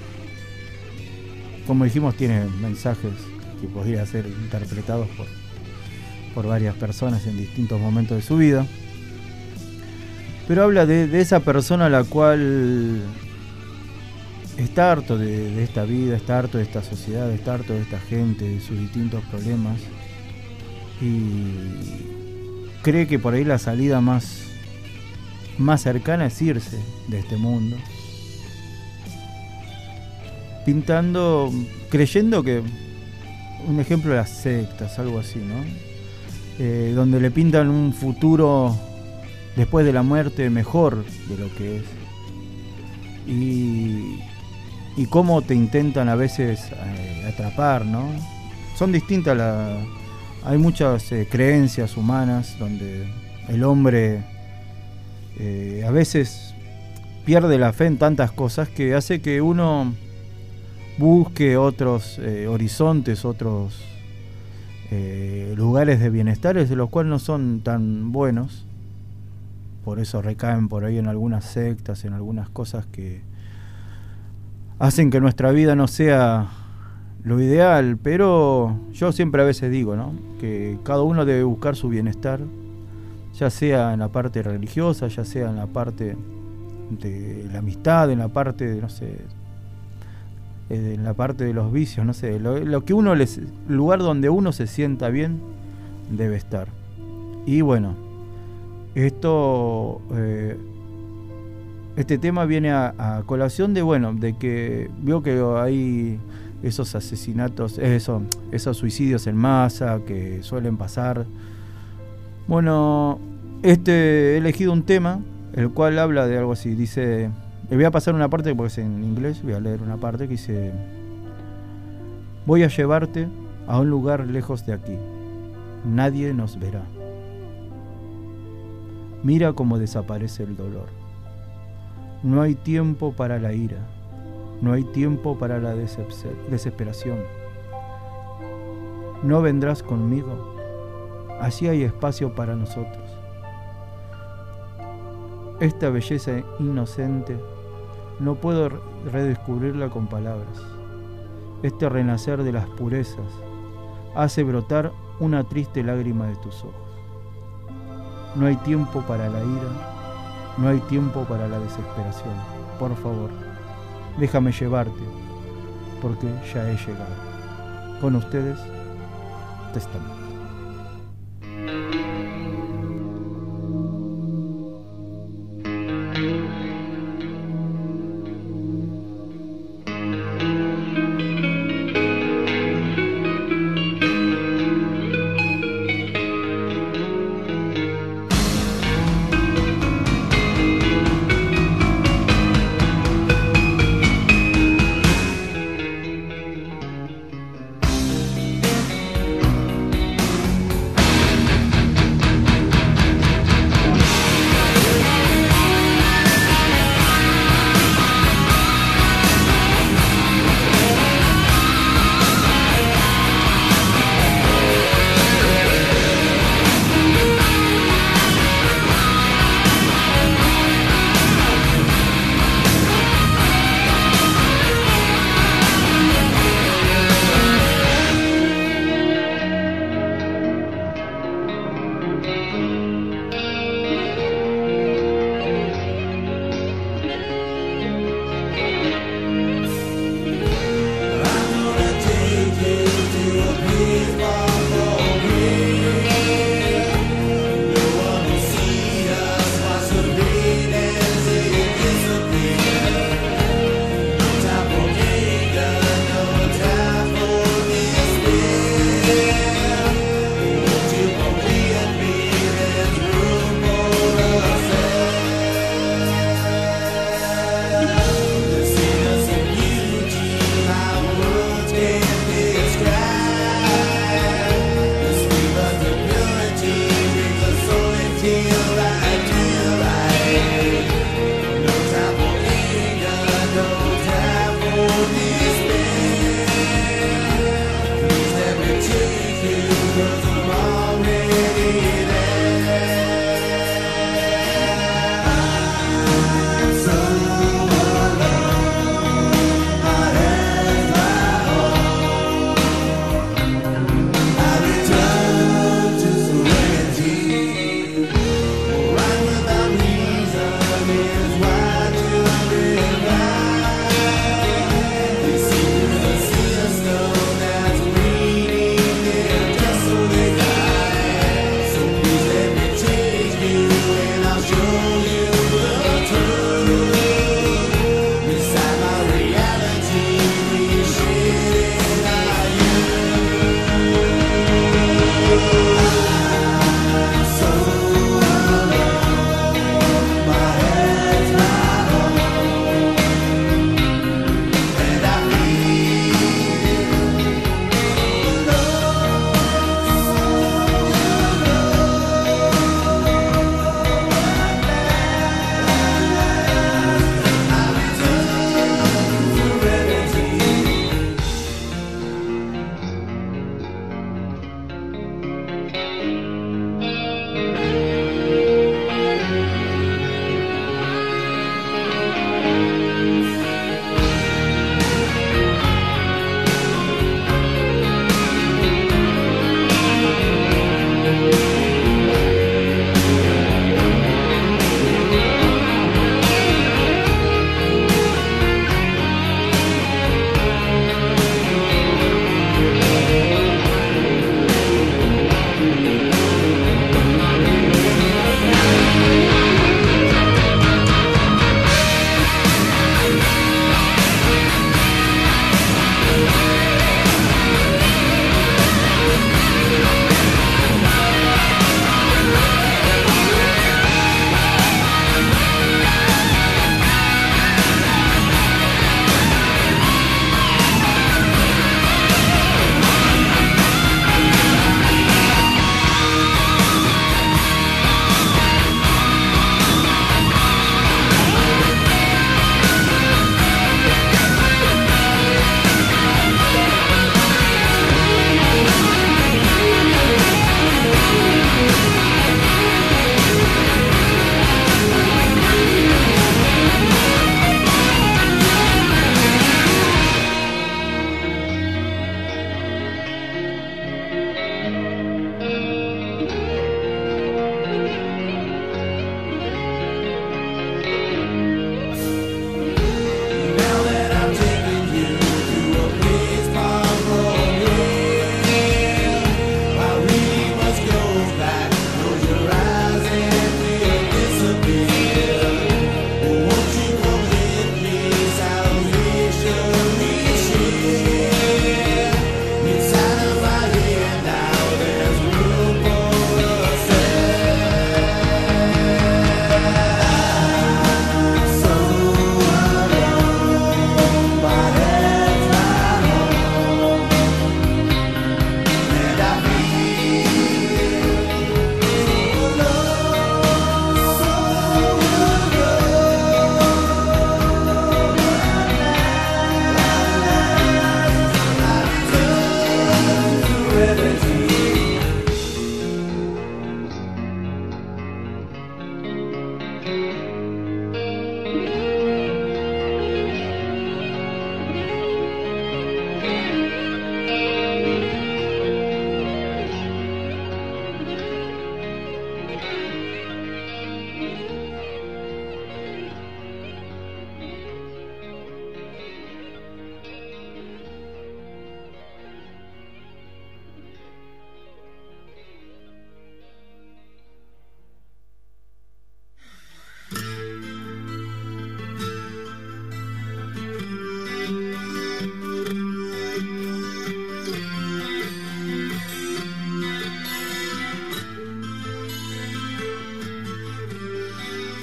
como dijimos, tiene mensajes que podrían ser interpretados por, por varias personas en distintos momentos de su vida, pero habla de, de esa persona a la cual está harto de, de esta vida, está harto de esta sociedad, está harto de esta gente, de sus distintos problemas, y cree que por ahí la salida más, más cercana es irse de este mundo, pintando, creyendo que, un ejemplo de las sectas, algo así, ¿no? Eh, donde le pintan un futuro después de la muerte mejor de lo que es, y, y cómo te intentan a veces eh, atrapar, ¿no? Son distintas la, hay muchas eh, creencias humanas donde el hombre eh, a veces pierde la fe en tantas cosas que hace que uno busque otros eh, horizontes, otros eh, lugares de bienestares, de los cuales no son tan buenos. Por eso recaen por ahí en algunas sectas, en algunas cosas que hacen que nuestra vida no sea lo ideal. Pero yo siempre a veces digo, ¿no?, que cada uno debe buscar su bienestar, ya sea en la parte religiosa, ya sea en la parte de la amistad, en la parte de, no sé, en la parte de los vicios, no sé, lo, lo que uno les, el lugar donde uno se sienta bien debe estar. Y bueno, esto eh, este tema viene a, a colación de, bueno, de que veo que hay esos asesinatos, eso, esos suicidios en masa que suelen pasar. Bueno, este he elegido un tema el cual habla de algo así. Dice, le voy a pasar una parte porque es en inglés, voy a leer una parte que dice: voy a llevarte a un lugar lejos de aquí, nadie nos verá. Mira cómo desaparece el dolor. No hay tiempo para la ira, no hay tiempo para la desesperación. No vendrás conmigo, allí hay espacio para nosotros. Esta belleza inocente no puedo redescubrirla con palabras. Este renacer de las purezas hace brotar una triste lágrima de tus ojos. No hay tiempo para la ira, no hay tiempo para la desesperación. Por favor, déjame llevarte, porque ya he llegado. Con ustedes, Testamento.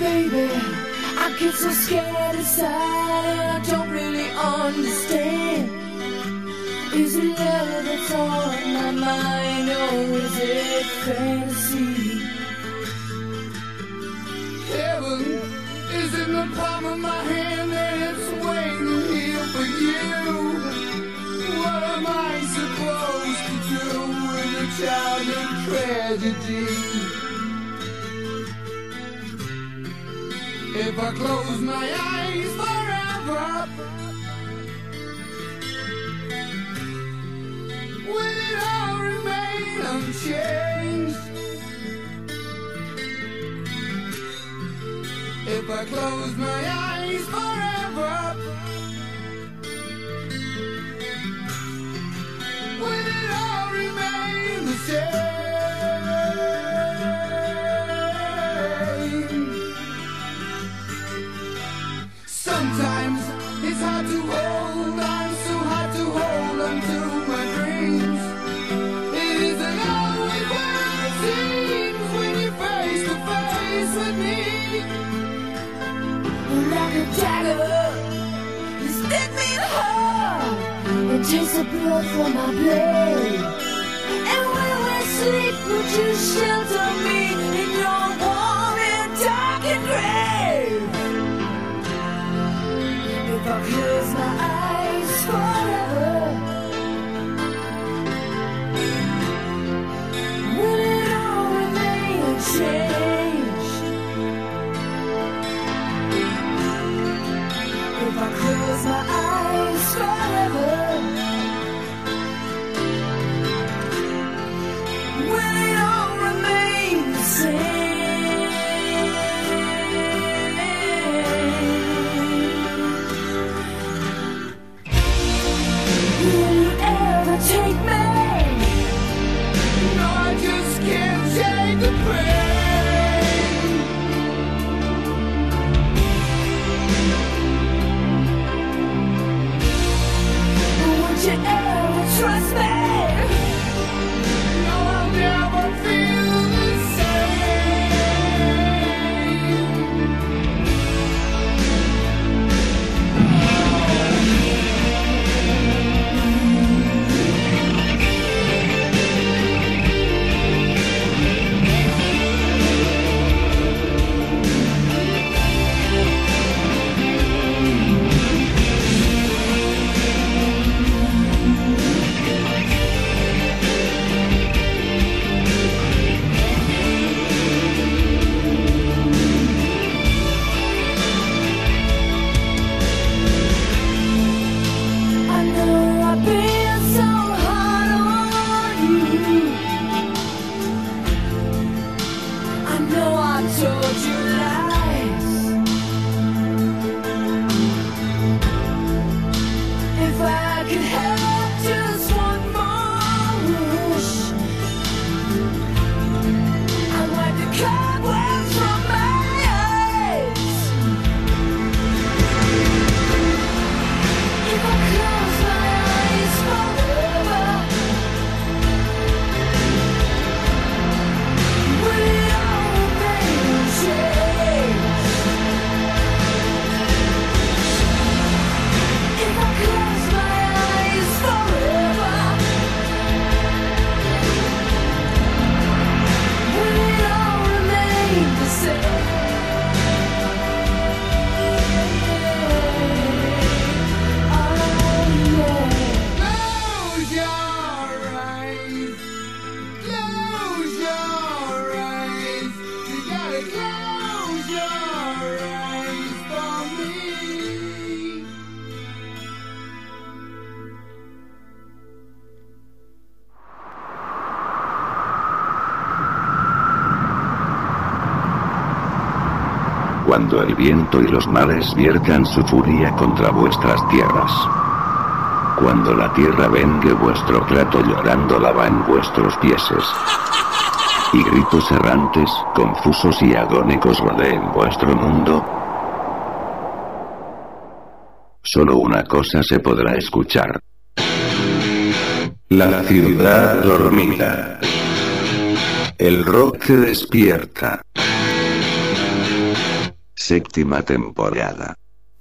baby, I get so scared inside and I don't really understand. Is it love that's on my mind or is it fantasy? Heaven is in the palm of my hand and it's waiting here for you. What am I supposed to do with a childhood tragedy? If I close my eyes forever, will it all remain unchanged? If I close my eyes forever, will it all remain the same? Sometimes it's hard to hold on, so hard to hold on to my dreams. It isn't always what it seems when you're face to face with me. Like a dagger, you stick me in the heart and taste the blood from my blade. And when we sleep, would you shelter me in your warm and darkened grave? If I close my eyes forever, will it all remain unchanged? If I close my eyes forever, will it all remain the same? Will you ever take me? No, I just can't take the pain. Would you ever trust me? No, I'll never feel the same. I know I've been so hard on you. I know I told you lies. If I could have just one more wish, I'd wipe the cobwebs from my eyes. If I close my eyes forever, will it all remain unchanged? If I close my eyes forever, will it all remain the same? Close your eyes. Close your eyes. You gotta close your eyes for me. Cuando el viento y los mares viertan su furia contra vuestras tierras. Cuando la tierra vengue vuestro plato llorando lava en vuestros pieses. Y gritos errantes, confusos y agónicos rodeen vuestro mundo. Solo una cosa se podrá escuchar. La ciudad dormida. El rock te despierta. Séptima temporada.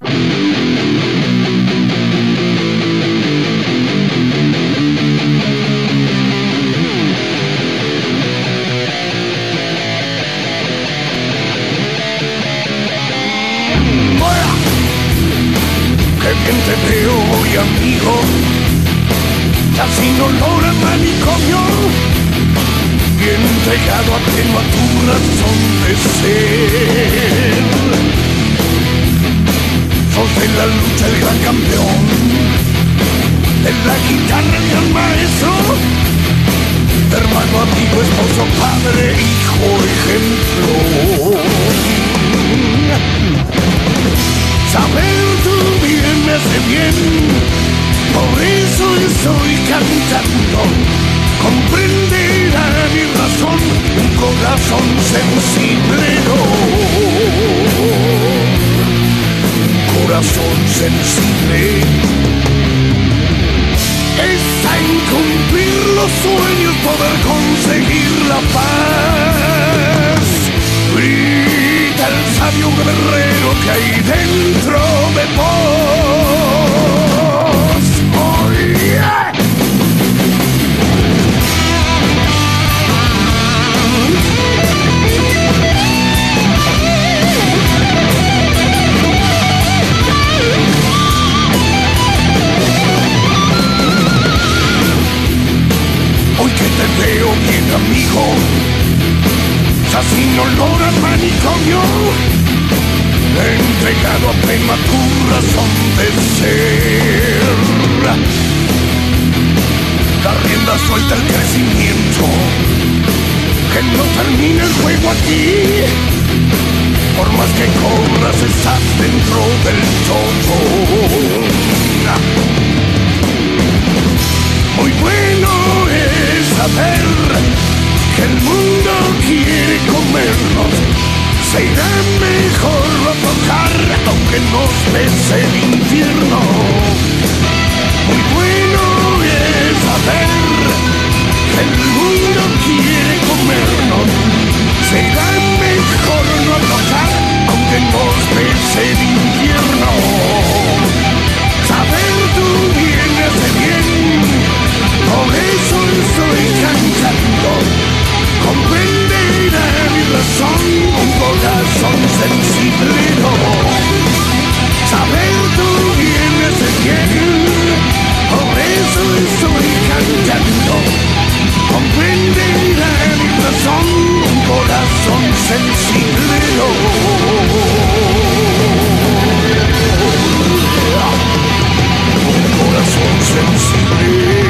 Qué bien te veo hoy, amigo, casi no logra manicomio, bien entregado a pleno a tu razón de ser. Sos de la lucha el gran campeón, de la guitarra el gran maestro, hermano, amigo, esposo, padre, hijo, ejemplo. Saber tu bien me hace bien, por eso estoy cantando. Comprenderá mi razón, un corazón sensible, no. Un corazón sensible. Está en cumplir los sueños, poder conseguir la paz. Grita el sabio guerrero que hay dentro de vos. Oh, yeah. Hoy que te veo bien, amigo, así no logra manicomio, entregado a pleno a tu razón de ser. La rienda suelta el crecimiento, que no termina el juego aquí. Por más que corras estás dentro del todo. Muy bueno es saber que el mundo quiere comernos. Será mejor no tocar, aunque nos pese el infierno. Muy bueno es saber que el mundo quiere comernos. Será mejor no tocar, aunque nos pese el infierno. Saber tu bien hace bien, por eso estoy cantando. Comprenderá mi razón, un corazón sensible, no. Saber tu bien hace bien, por eso estoy cantando. Comprenderá mi razón, un corazón sensible, no. Un corazón sensible.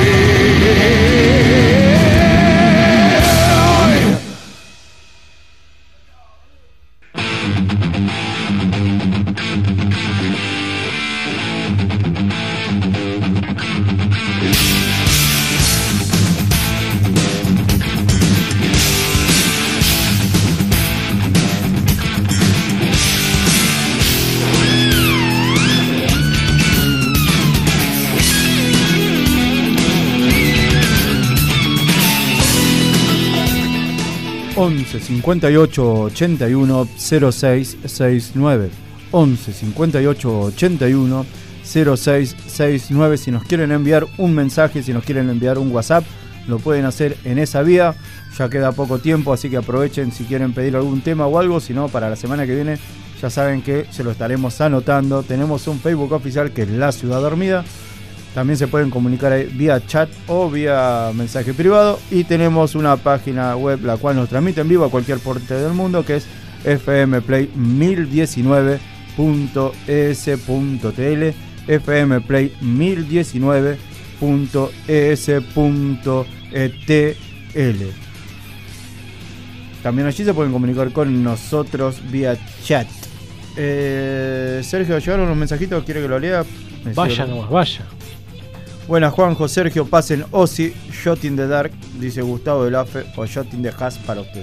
once cincuenta y ocho ochenta y uno cero seis sesenta y nueve once cincuenta y ocho ochenta y uno cero seis sesenta y nueve. Si nos quieren enviar un mensaje, si nos quieren enviar un WhatsApp, lo pueden hacer en esa vía. Ya queda poco tiempo, así que aprovechen si quieren pedir algún tema o algo. Si no, para la semana que viene ya saben que se lo estaremos anotando. Tenemos un Facebook oficial que es La Ciudad Dormida. También se pueden comunicar ahí vía chat o vía mensaje privado. Y tenemos una página web la cual nos transmite en vivo a cualquier parte del mundo, que es f m play mil diecinueve punto e s punto t l f m play mil diecinueve punto e s punto t l. También allí se pueden comunicar con nosotros vía chat. Eh, Sergio, ¿llegaron los mensajitos? ¿Quiere que lo lea? Me Vaya nomás, vaya. Buenas, Juanjo, Sergio, pasen Ozzy, Shot in the Dark, dice Gustavo del Afe, o Shot in the Has para usted.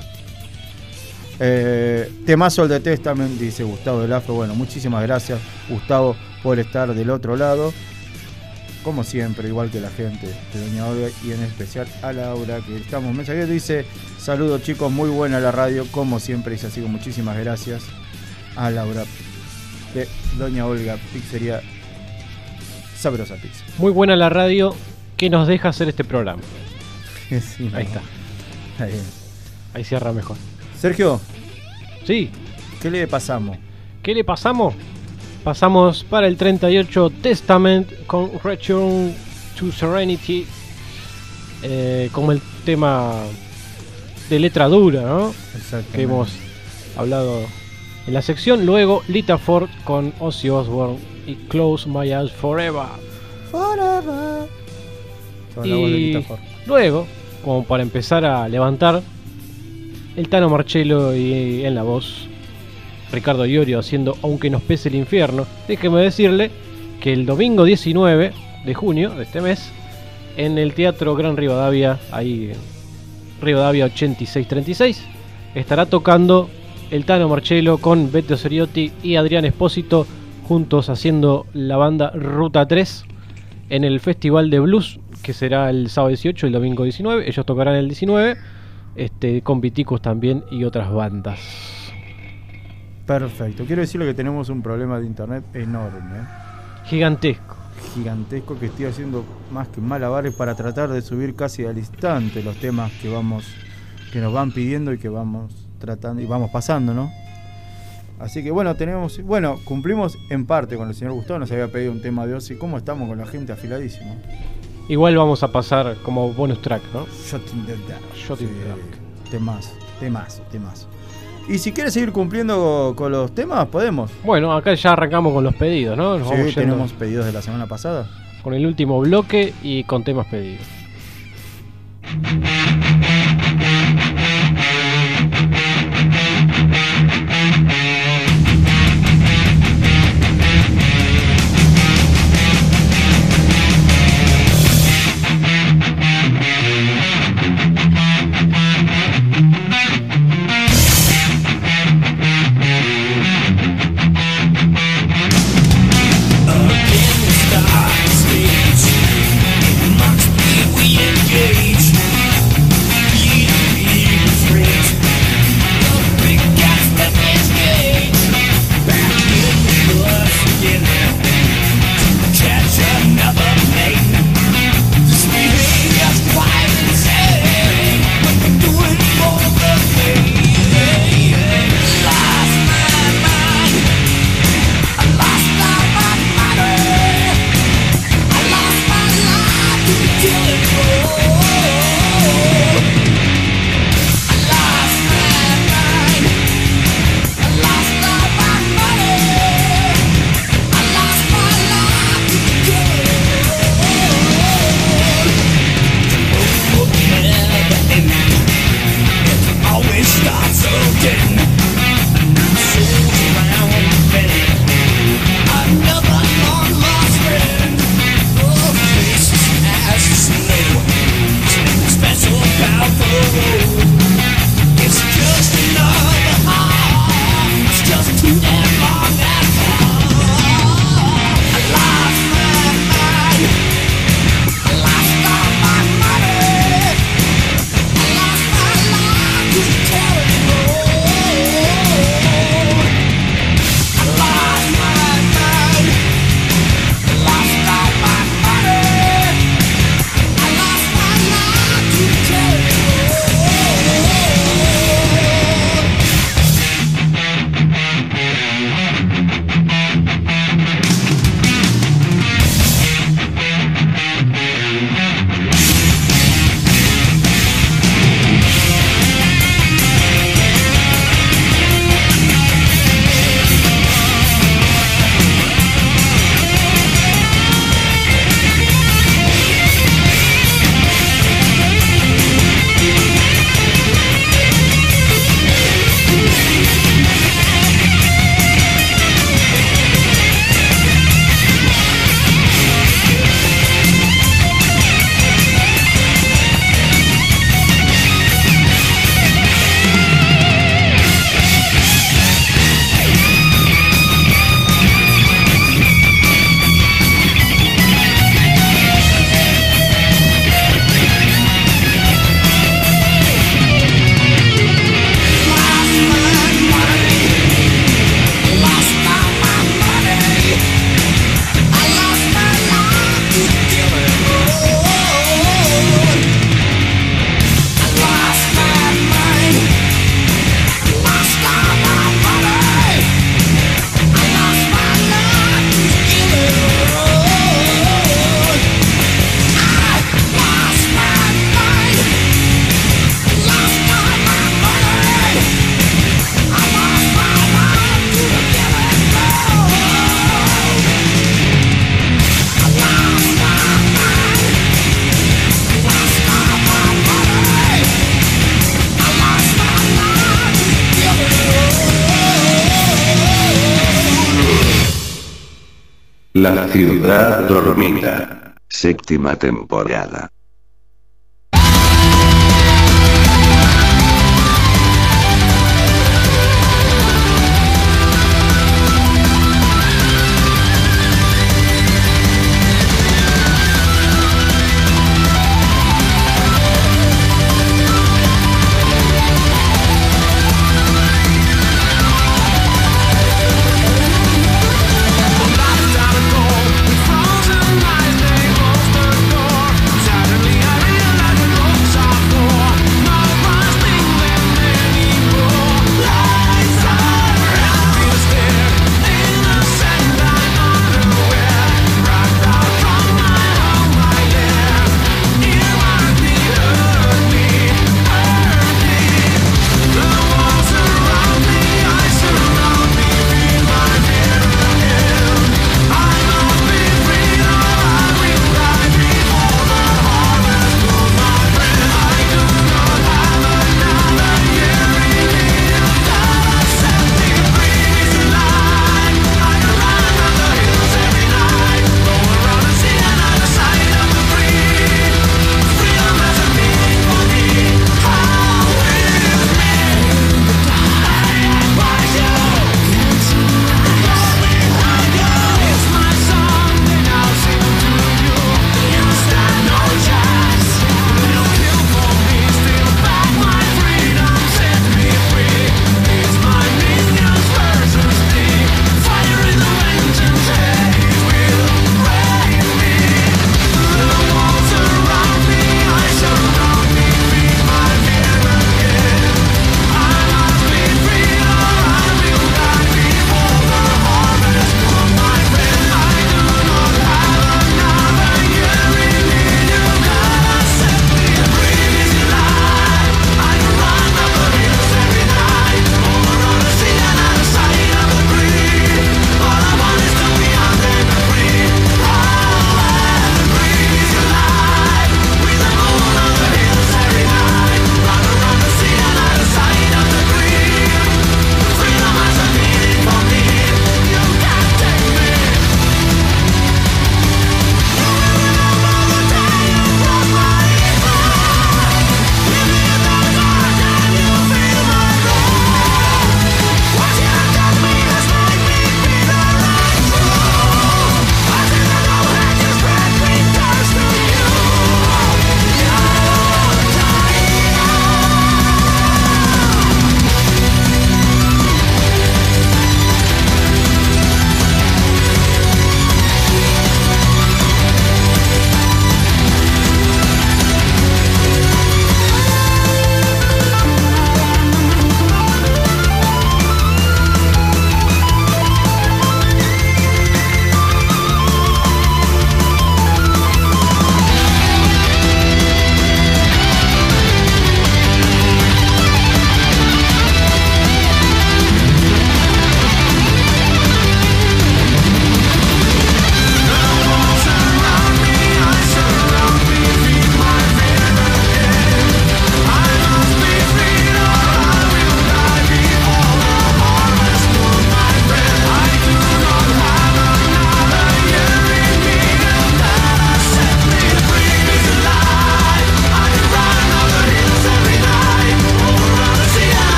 Eh, temazo el de Testament, dice Gustavo del Afe. Bueno, muchísimas gracias, Gustavo, por estar del otro lado. Como siempre, igual que la gente de Doña Olga y en especial a Laura, que estamos mensajeros. Dice, saludos chicos, muy buena la radio, como siempre, dice así que muchísimas gracias. a Laura de Doña Olga, Pizzería Sabrosa Pizza. Muy buena la radio que nos deja hacer este programa. Sí, Ahí está. Ahí. Ahí cierra mejor. Sergio, Sí. ¿qué le pasamos? ¿Qué le pasamos? Pasamos para el treinta y ocho Testament con Return to Serenity. Eh, como el tema de letra dura, ¿no? Que hemos hablado en la sección. Luego Lita Ford con Ozzy Osbourne y Close My Eyes Forever. Forever. Con la voz de Y Lita Ford. luego, como para empezar a levantar, el Tano Marcello y en la voz Ricardo Iorio haciendo Aunque nos pese el infierno. Déjeme decirle que el domingo diecinueve de junio de este mes, en el Teatro Gran Rivadavia, ahí en Rivadavia ochenta y seis treinta y seis, estará tocando el Tano Marcello con Beto Ceriotti y Adrián Espósito, juntos haciendo la banda Ruta tres en el Festival de Blues, que será el sábado dieciocho y el domingo diecinueve. Ellos tocarán el diecinueve, este, con Viticus también y otras bandas. Perfecto. Quiero decirle que tenemos un problema de internet enorme, ¿eh? Gigantesco. Gigantesco, que estoy haciendo más que malabares para tratar de subir casi al instante los temas que vamos, que nos van pidiendo y que vamos tratando y vamos pasando, ¿no? Así que bueno, tenemos, bueno, cumplimos en parte con el señor Gustavo, nos había pedido un tema de Ozzy. ¿Cómo estamos con la gente? Afiladísimo. Igual vamos a pasar como bonus track, ¿no? Shot in the dark. Shot in the dark. Temas, temas, temas. Y si quieres seguir cumpliendo con los temas, podemos. Bueno, acá ya arrancamos con los pedidos, ¿no? Nos Sí, vamos yendo tenemos pedidos de la semana pasada. con el último bloque y con temas pedidos. Again, the star stage. It must be we engage. La ciudad dormida. Séptima temporada. Frozen eyes, they close the door. Saturday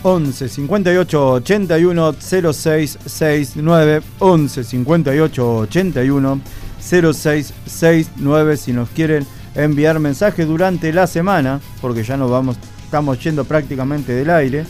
once cincuenta y ocho ochenta y uno cero seis sesenta y nueve. once cincuenta y ocho ochenta y uno cero seis sesenta y nueve si nos quieren enviar mensajes durante la semana, porque ya nos vamos, estamos yendo prácticamente del aire.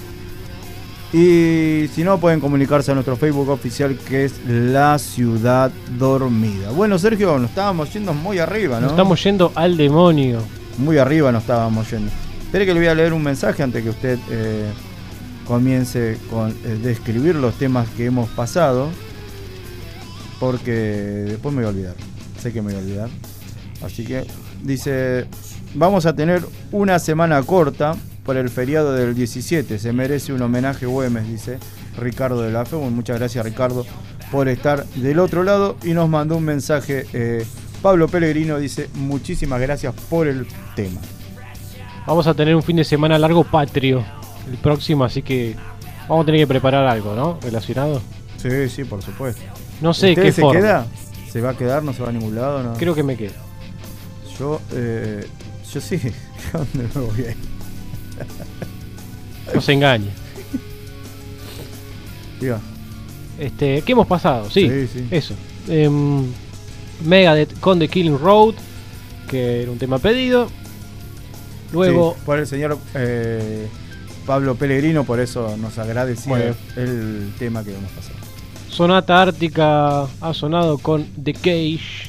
Y si no, pueden comunicarse a nuestro Facebook oficial, que es La Ciudad Dormida. Bueno, Sergio, nos estábamos yendo muy arriba, ¿no? Nos estamos yendo al demonio. Muy arriba nos estábamos yendo. Espere que le voy a leer un mensaje antes que usted eh, comience con eh, describir los temas que hemos pasado, porque después me voy a olvidar. Sé que me voy a olvidar. Así que dice: vamos a tener una semana corta por el feriado del diecisiete. Se merece un homenaje Güemes, dice Ricardo de la Fe. Bueno, muchas gracias, Ricardo, por estar del otro lado. Y nos mandó un mensaje eh, Pablo Pellegrino, dice: muchísimas gracias por el tema. Vamos a tener un fin de semana largo patrio el próximo, así que vamos a tener que preparar algo, ¿no? Relacionado. Sí, sí, por supuesto. No sé ¿Usted qué se forma. queda? ¿Se va a quedar? ¿No se va a ningún lado? No. Creo que me quedo. Yo, eh, yo sí. ¿A dónde me voy a ir? No se engañe. Diga. Este, ¿qué hemos pasado? Sí, Sí, sí. eso. Eh, Megadeth con The Killing Road, que era un tema pedido. Luego, sí, por el señor eh, Pablo Pellegrino, por eso nos agradecía Bueno. el tema que vamos a pasar. Sonata Ártica ha sonado con The Cage.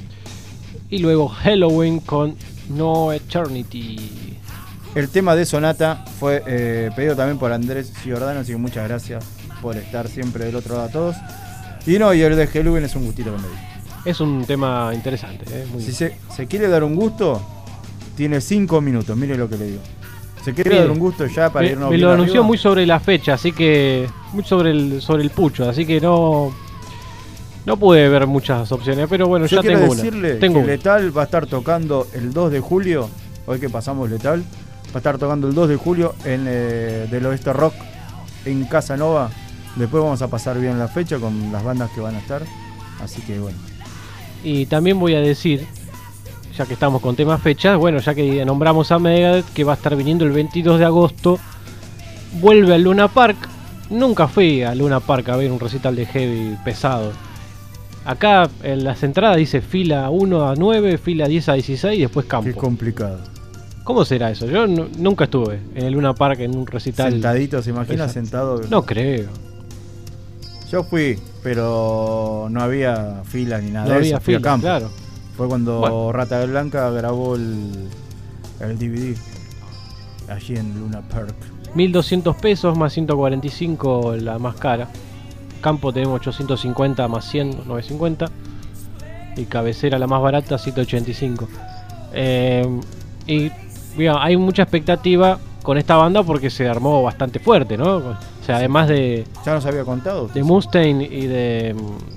Y luego Halloween con No Eternity. El tema de Sonata fue eh, pedido también por Andrés Giordano, así que muchas gracias por estar siempre del otro lado a todos. Y no, y el de Halloween es un gustito que me di. Es un tema interesante, ¿eh? Muy Si se, se quiere dar un gusto, tiene cinco minutos, mire lo que le digo. Se quiere Mire, dar un gusto ya para me, irnos me bien lo anunció arriba. muy sobre la fecha, así que muy sobre el sobre el pucho, así que no no pude ver muchas opciones, pero bueno, Yo ya quiero tengo decirle una. Tengo que una. Letal va a estar tocando el dos de julio, hoy que pasamos Letal, va a estar tocando el dos de julio en eh, del Oeste Rock en Casanova. Después vamos a pasar bien la fecha con las bandas que van a estar, así que bueno. Y también voy a decir, ya que estamos con temas fechas, bueno, ya que nombramos a Megadeth, que va a estar viniendo el veintidós de agosto, vuelve al Luna Park. Nunca fui a Luna Park a ver un recital de heavy pesado. Acá en las entradas dice fila uno a nueve, fila diez a dieciséis y después Qué campo. complicado. ¿Cómo será eso? Yo nu- nunca estuve en el Luna Park en un recital. Sentadito, ¿se imagina Exacto. sentado? No creo. Yo fui, pero no había filas ni nada No de había eso, fui a fila, campo. claro. Fue cuando Bueno. Rata Blanca grabó el, el D V D allí en Luna Park. mil doscientos pesos más ciento cuarenta y cinco la más cara. Campo tenemos ochocientos cincuenta más cien, novecientos cincuenta. Y cabecera la más barata, ciento ochenta y cinco. Eh, y mira, hay mucha expectativa con esta banda porque se armó bastante fuerte, ¿no? O sea, además de, Ya nos había contado. de Mustaine y de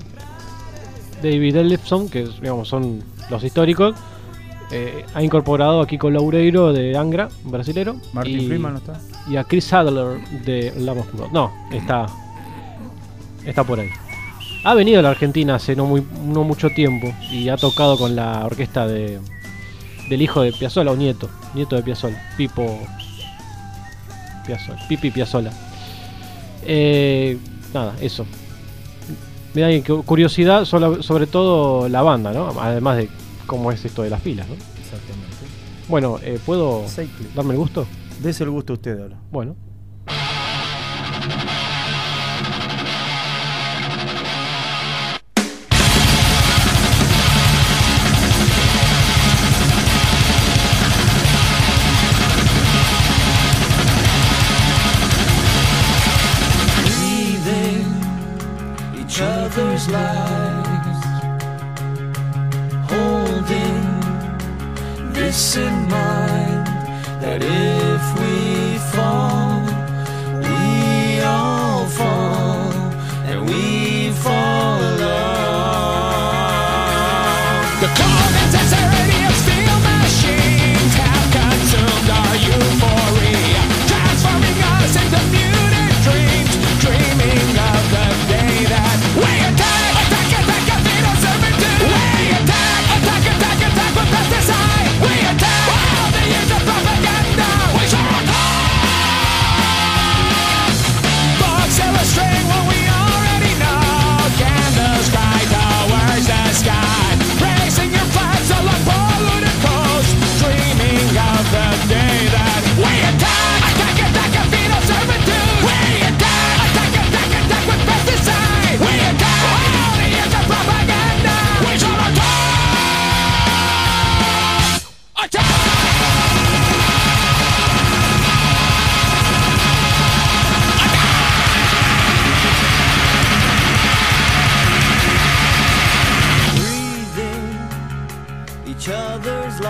mm, David Ellefson, que digamos son los históricos, eh, ha incorporado a Kiko Loureiro de Angra, brasilero. Martin y, Freeman no está. y a Chris Adler de Lava Oscuro. No, está está por ahí. Ha venido a la Argentina hace no muy no mucho tiempo y ha tocado con la orquesta de del hijo de Piazzolla, o nieto, nieto de Piazzolla, Pipo Piazzolla, Pipi Piazzolla. Eh, nada, eso. Me da cu- curiosidad sobre, sobre todo la banda, ¿no? Además de cómo es esto de las filas, ¿no? Exactamente. Bueno, eh, ¿puedo Cycle. darme el gusto? Dese el gusto a usted ahora. Bueno. Breathing each other's lives, holding this in mind, that if we fall, we all fall, and we fall alone. The cold and sincerity of steel machines have consumed our euphoria, transforming us into muted dreams, dreaming of the day that we attack, attack, attack, Athena servitude. We attack, attack, attack, attack with pesticide. We attack all the years of propaganda.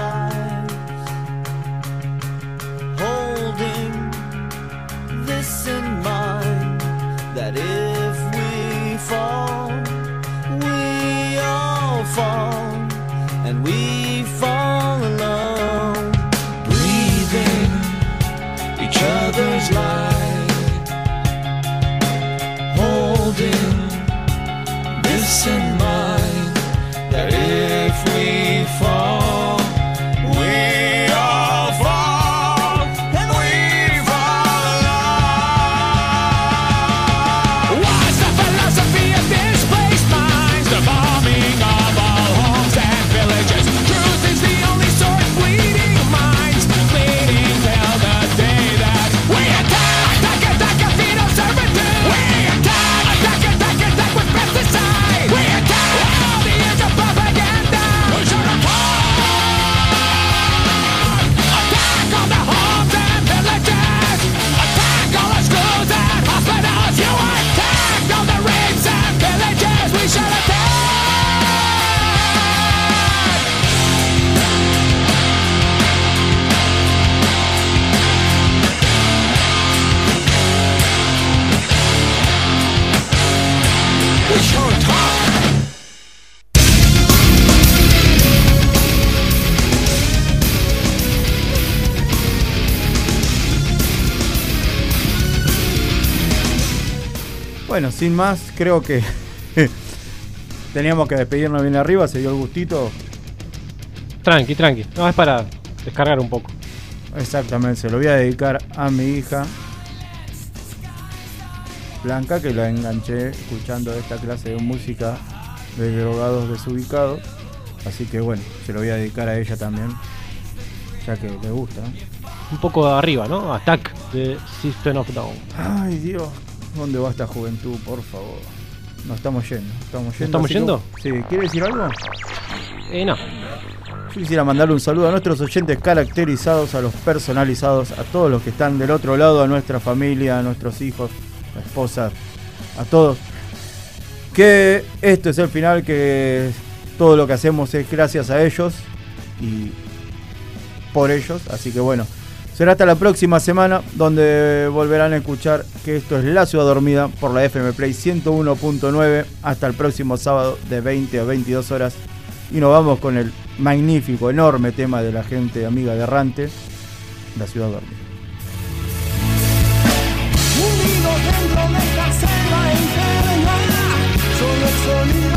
lives, holding this in mind, that if we fall, we all fall, and we fall alone, breathing each other's life, holding this in mind, that if we fall, we all fall, and we fall alone. What's the philosophy of displaced minds? The bombing of all homes and villages. Truth is the only source, bleeding minds, bleeding till the day that we attack, attack, attack, a fetal servitude. We attack, attack, attack, attack with pesticide. We attack all the years of propaganda. We should attack, attack all the homes and villages. Attack all the schools and hospitals. You attack all the rapes and villages. We should attack. We should talk. Bueno, sin más, creo que teníamos que despedirnos bien arriba, se dio el gustito. Tranqui, tranqui. No, es para descargar un poco. Exactamente, se lo voy a dedicar a mi hija Blanca, que la enganché escuchando esta clase de música de drogados desubicados. Así que bueno, se lo voy a dedicar a ella también, ya que le gusta. Un poco arriba, ¿no? Attack de System of a Down. Ay Dios, ¿dónde va esta juventud, por favor? Nos estamos yendo, estamos yendo. ¿Estamos así yendo? que- sí, ¿quiere decir algo? Eh, no. Yo quisiera mandarle un saludo a nuestros oyentes caracterizados, a los personalizados, a todos los que están del otro lado, a nuestra familia, a nuestros hijos, a esposas, a todos. Que esto es el final, que todo lo que hacemos es gracias a ellos y por ellos. Así que bueno, será hasta la próxima semana, donde volverán a escuchar que esto es La Ciudad Dormida por la F M Play ciento uno punto nueve. Hasta el próximo sábado de veinte a veintidós horas. Y nos vamos con el magnífico, enorme tema de la gente amiga de Errante, La Ciudad Dormida. Unidos dentro de esta selva eterna, solo el sonido